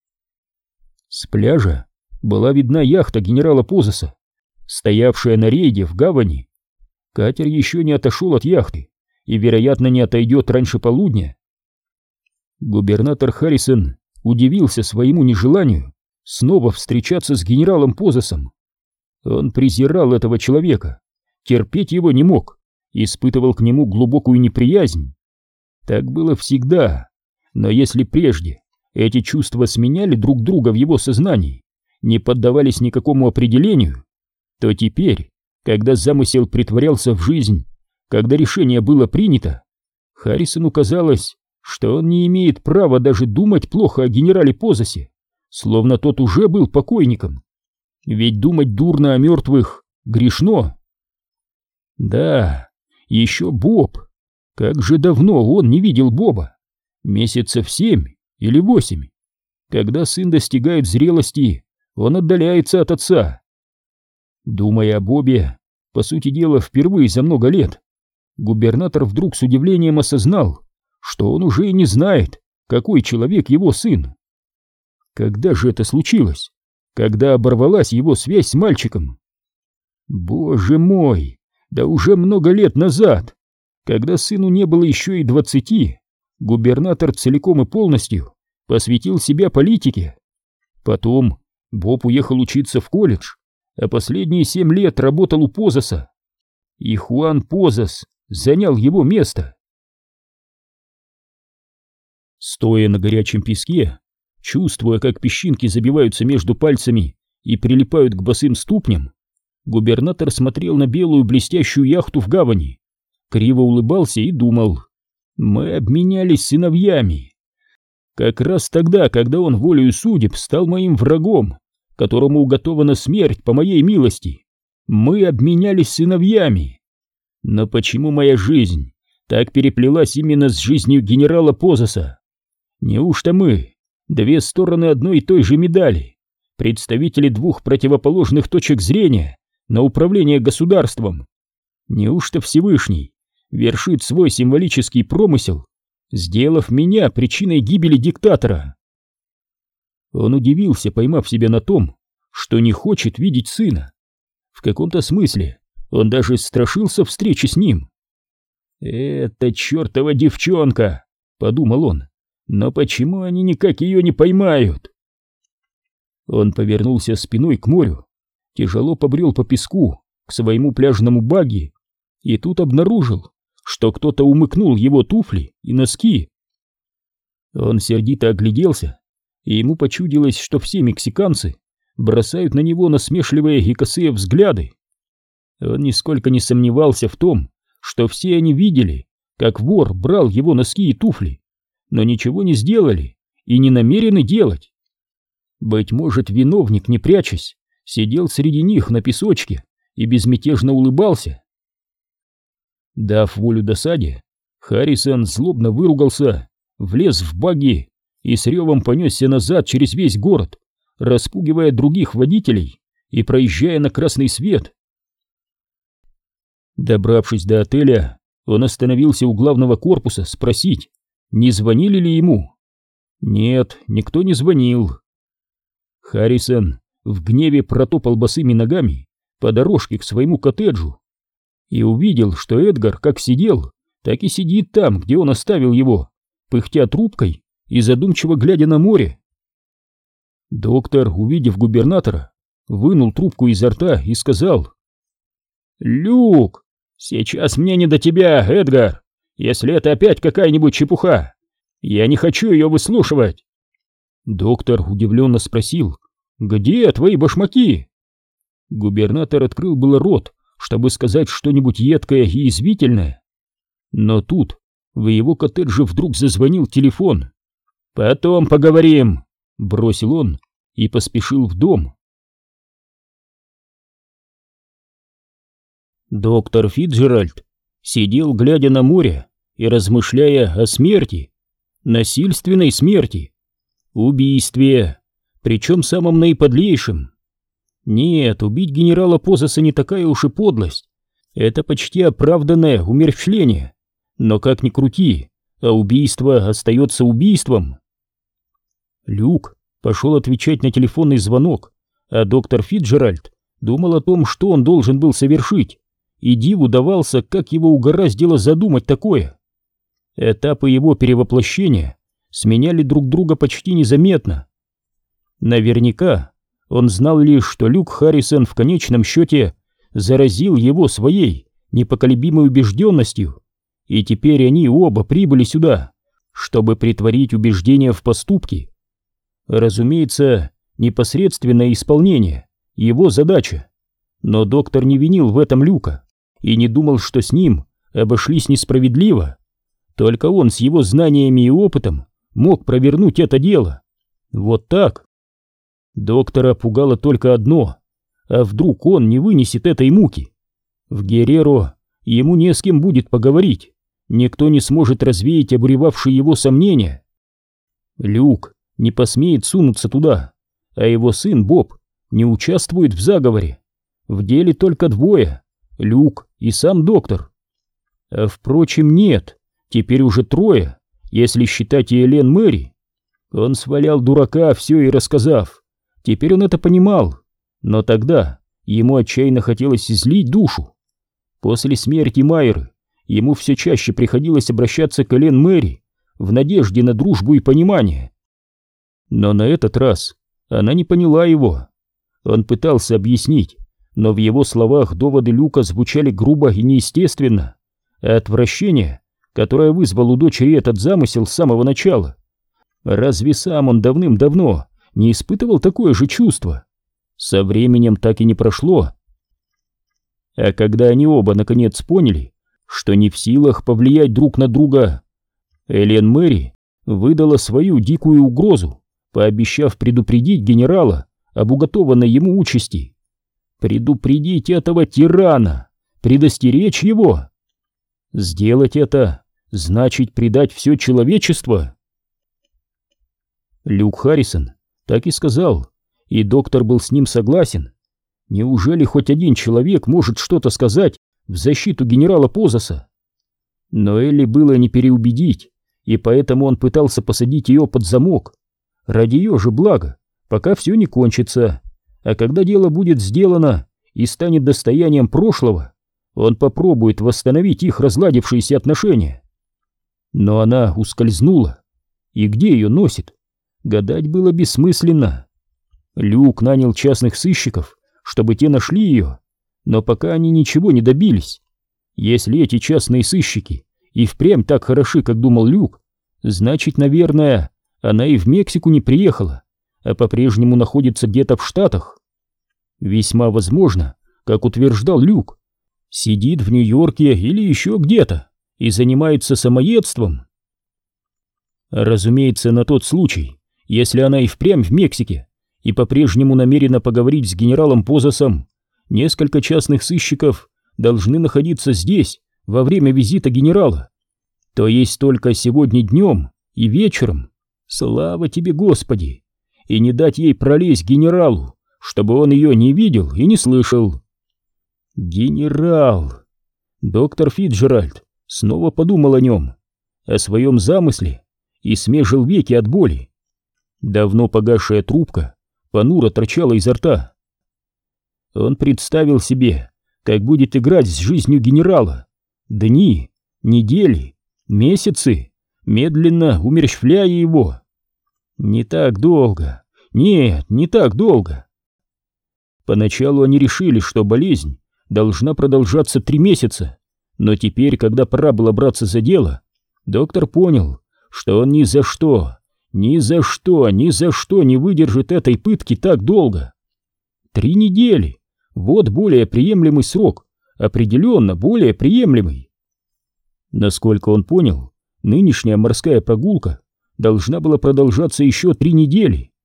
С пляжа была видна яхта генерала Позоса, стоявшая на рейде в гавани. Катер еще не отошел от яхты и, вероятно, не отойдет раньше полудня. Губернатор Харрисон удивился своему нежеланию снова встречаться с генералом Позосом. Он презирал этого человека, терпеть его не мог, испытывал к нему глубокую неприязнь. Так было всегда, но если прежде эти чувства сменяли друг друга в его сознании, не поддавались никакому определению, то теперь, когда замысел притворялся в жизнь, когда решение было принято, Харрисону казалось, что он не имеет права даже думать плохо о генерале Позосе, словно тот уже был покойником. Ведь думать дурно о мертвых грешно. Да, еще Боб. Как же давно он не видел Боба? Месяцев семь или восемь. Когда сын достигает зрелости, он отдаляется от отца. Думая о Бобе, по сути дела, впервые за много лет, губернатор вдруг с удивлением осознал, что он уже и не знает, какой человек его сын. Когда же это случилось? Когда оборвалась его связь с мальчиком? Боже мой, да уже много лет назад, когда сыну не было еще и двадцати, губернатор целиком и полностью посвятил себя политике. Потом Боб уехал учиться в колледж, а последние семь лет работал у Позоса. И Хуан Позос занял его место. Стоя на горячем песке, чувствуя, как песчинки забиваются между пальцами и прилипают к босым ступням, губернатор смотрел на белую блестящую яхту в гавани, криво улыбался и думал: мы обменялись сыновьями. Как раз тогда, когда он волею судеб стал моим врагом, которому уготована смерть по моей милости, мы обменялись сыновьями. Но почему моя жизнь так переплелась именно с жизнью генерала Позоса? Неужто мы две стороны одной и той же медали, представители двух противоположных точек зрения на управление государством? Неужто Всевышний вершит свой символический промысел, сделав меня причиной гибели диктатора? Он удивился, поймав себя на том, что не хочет видеть сына. В каком-то смысле он даже страшился встречи с ним. «Это чертова девчонка!» — подумал он. «Но почему они никак ее не поймают?» Он повернулся спиной к морю, тяжело побрел по песку к своему пляжному багги и тут обнаружил, что кто-то умыкнул его туфли и носки. Он сердито огляделся, и ему почудилось, что все мексиканцы бросают на него насмешливые и косые взгляды. Он нисколько не сомневался в том, что все они видели, как вор брал его носки и туфли, но ничего не сделали и не намерены делать. Быть может, виновник, не прячась, сидел среди них на песочке и безмятежно улыбался. Дав волю досаде, Харрисон злобно выругался, влез в багги и с ревом понесся назад через весь город, распугивая других водителей и проезжая на красный свет. Добравшись до отеля, он остановился у главного корпуса спросить, не звонили ли ему. Нет, никто не звонил. Харрисон в гневе протопал босыми ногами по дорожке к своему коттеджу и увидел, что Эдгар как сидел, так и сидит там, где он оставил его, пыхтя трубкой и задумчиво глядя на море. Доктор, увидев губернатора, вынул трубку изо рта и сказал: «Люк, сейчас мне не до тебя, Эдгар, если это опять какая-нибудь чепуха. Я не хочу ее выслушивать». Доктор удивленно спросил: «Где твои башмаки?» Губернатор открыл было рот, чтобы сказать что-нибудь едкое и язвительное, но тут в его коттедже вдруг зазвонил телефон. «Потом поговорим», — бросил он и поспешил в дом. Доктор Фицджеральд сидел, глядя на море и размышляя о смерти, насильственной смерти, убийстве, причем самом наиподлейшем. Нет, убить генерала Позаса не такая уж и подлость, это почти оправданное умерщвление, но как ни крути, а убийство остается убийством. Люк пошел отвечать на телефонный звонок, а доктор Фицджеральд думал о том, что он должен был совершить, и диву давался, как его угораздило задумать такое. Этапы его перевоплощения сменяли друг друга почти незаметно. Наверняка он знал лишь, что Люк Харрисон в конечном счете заразил его своей непоколебимой убежденностью, и теперь они оба прибыли сюда, чтобы претворить убеждения в поступки. Разумеется, непосредственное исполнение — его задача, но доктор не винил в этом Люка и не думал, что с ним обошлись несправедливо. Только он с его знаниями и опытом мог провернуть это дело. Вот так. Доктора пугало только одно: а вдруг он не вынесет этой муки? В Герреро ему не с кем будет поговорить, никто не сможет развеять обуревавшие его сомнения. Люк не посмеет сунуться туда, а его сын Боб не участвует в заговоре. В деле только двое — Люк и сам доктор. А впрочем, нет, теперь уже трое, если считать и Элен Мэри. Он свалял дурака, все и рассказав. Теперь он это понимал, но тогда ему отчаянно хотелось излить душу. После смерти Майры ему все чаще приходилось обращаться к Элен Мэри в надежде на дружбу и понимание. Но на этот раз она не поняла его. Он пытался объяснить, но в его словах доводы Люка звучали грубо и неестественно, а отвращение, которое вызвал у дочери этот замысел с самого начала, разве сам он давным-давно не испытывал такое же чувство? Со временем так и не прошло. А когда они оба наконец поняли, что не в силах повлиять друг на друга, Элен Мэри выдала свою дикую угрозу, пообещав предупредить генерала об уготованной ему участи. Предупредить этого тирана, предостеречь его. Сделать это значит предать все человечество. Люк Харрисон так и сказал, и доктор был с ним согласен. Неужели хоть один человек может что-то сказать в защиту генерала Позаса? Но Элли было не переубедить, и поэтому он пытался посадить ее под замок. Ради ее же блага, пока все не кончится. А когда дело будет сделано и станет достоянием прошлого, он попробует восстановить их разладившиеся отношения. Но она ускользнула. И где ее носит? Гадать было бессмысленно. Люк нанял частных сыщиков, чтобы те нашли ее, но пока они ничего не добились. Если эти частные сыщики и впрямь так хороши, как думал Люк, значит, наверное, она и в Мексику не приехала, а по-прежнему находится где-то в Штатах. Весьма возможно, как утверждал Люк, сидит в Нью-Йорке или еще где-то и занимается самоедством. Разумеется, на тот случай, если она и впрямь в Мексике и по-прежнему намерена поговорить с генералом Позасом, несколько частных сыщиков должны находиться здесь во время визита генерала, то есть только сегодня днем и вечером. Слава тебе, Господи! И не дать ей пролезть генералу, чтобы он ее не видел и не слышал. Генерал! Доктор Фицджеральд снова подумал о нем, о своем замысле, и смежил веки от боли. Давно погасшая трубка понуро торчала изо рта. Он представил себе, как будет играть с жизнью генерала. Дни, недели, месяцы, медленно умерщвляя его. Не так долго, нет, не так долго. Поначалу они решили, что болезнь должна продолжаться три месяца, но теперь, когда пора было браться за дело, доктор понял, что он ни за что, ни за что, ни за что не выдержит этой пытки так долго. Три недели. Вот более приемлемый срок, определенно более приемлемый. Насколько он понял, нынешняя морская прогулка должна была продолжаться еще три недели.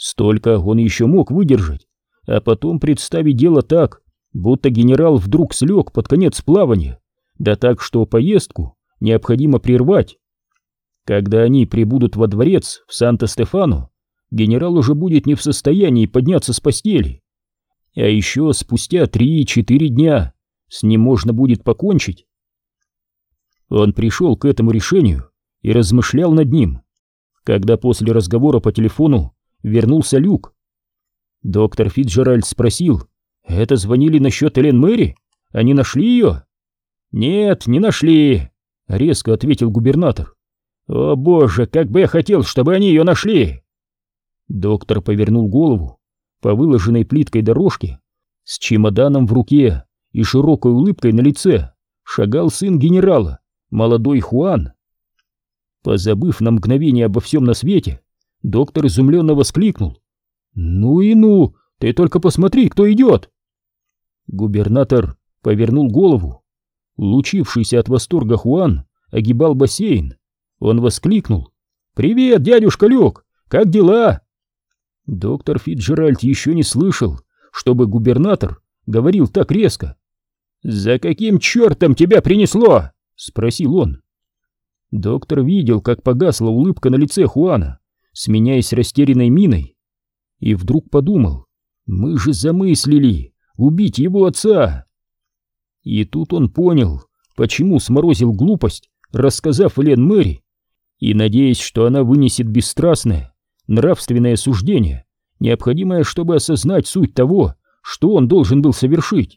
Столько он еще мог выдержать, а потом представить дело так, будто генерал вдруг слег под конец плавания, да так, что поездку необходимо прервать. Когда они прибудут во дворец в Санто-Стефано, генерал уже будет не в состоянии подняться с постели. А еще спустя три-четыре дня с ним можно будет покончить. Он пришел к этому решению и размышлял над ним, когда после разговора по телефону вернулся Люк. Доктор Фицджеральд спросил: «Это звонили насчет Элен Мэри? Они нашли ее?» «Нет, не нашли», — резко ответил губернатор. «О боже, как бы я хотел, чтобы они ее нашли!» Доктор повернул голову. По выложенной плиткой дорожке с чемоданом в руке и широкой улыбкой на лице шагал сын генерала, молодой Хуан. Позабыв на мгновение обо всем на свете, доктор изумленно воскликнул: «Ну и ну! Ты только посмотри, кто идет!» Губернатор повернул голову. Лучившийся от восторга Хуан огибал бассейн. Он воскликнул: «Привет, дядюшка Люк! Как дела?» Доктор Фицджеральд еще не слышал, чтобы губернатор говорил так резко. «За каким чертом тебя принесло?» — спросил он. Доктор видел, как погасла улыбка на лице Хуана, сменяясь растерянной миной, и вдруг подумал: «Мы же замыслили убить его отца!» И тут он понял, почему сморозил глупость, рассказав Элен Мэри, и надеясь, что она вынесет бесстрастное, нравственное суждение, необходимое, чтобы осознать суть того, что он должен был совершить.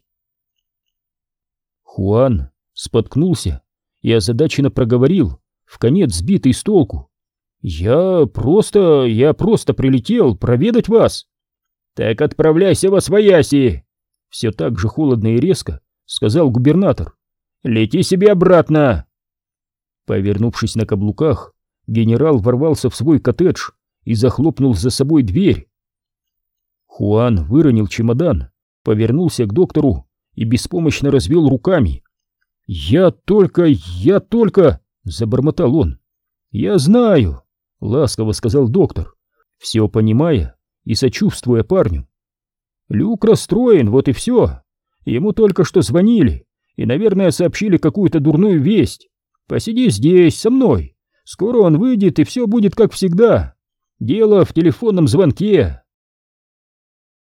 Хуан споткнулся и озадаченно проговорил, вконец сбитый с толку: «Я просто... я просто прилетел проведать вас». «Так отправляйся восвояси!» — все так же холодно и резко сказал губернатор. «Лети себе обратно!» Повернувшись на каблуках, генерал ворвался в свой коттедж и захлопнул за собой дверь. Хуан выронил чемодан, повернулся к доктору и беспомощно развел руками. «Я только... я только...» — забормотал он. «Я знаю», — ласково сказал доктор, все понимая и сочувствуя парню. «Люк расстроен, вот и все. Ему только что звонили и, наверное, сообщили какую-то дурную весть. Посиди здесь, со мной. Скоро он выйдет, и все будет как всегда. Дело в телефонном звонке».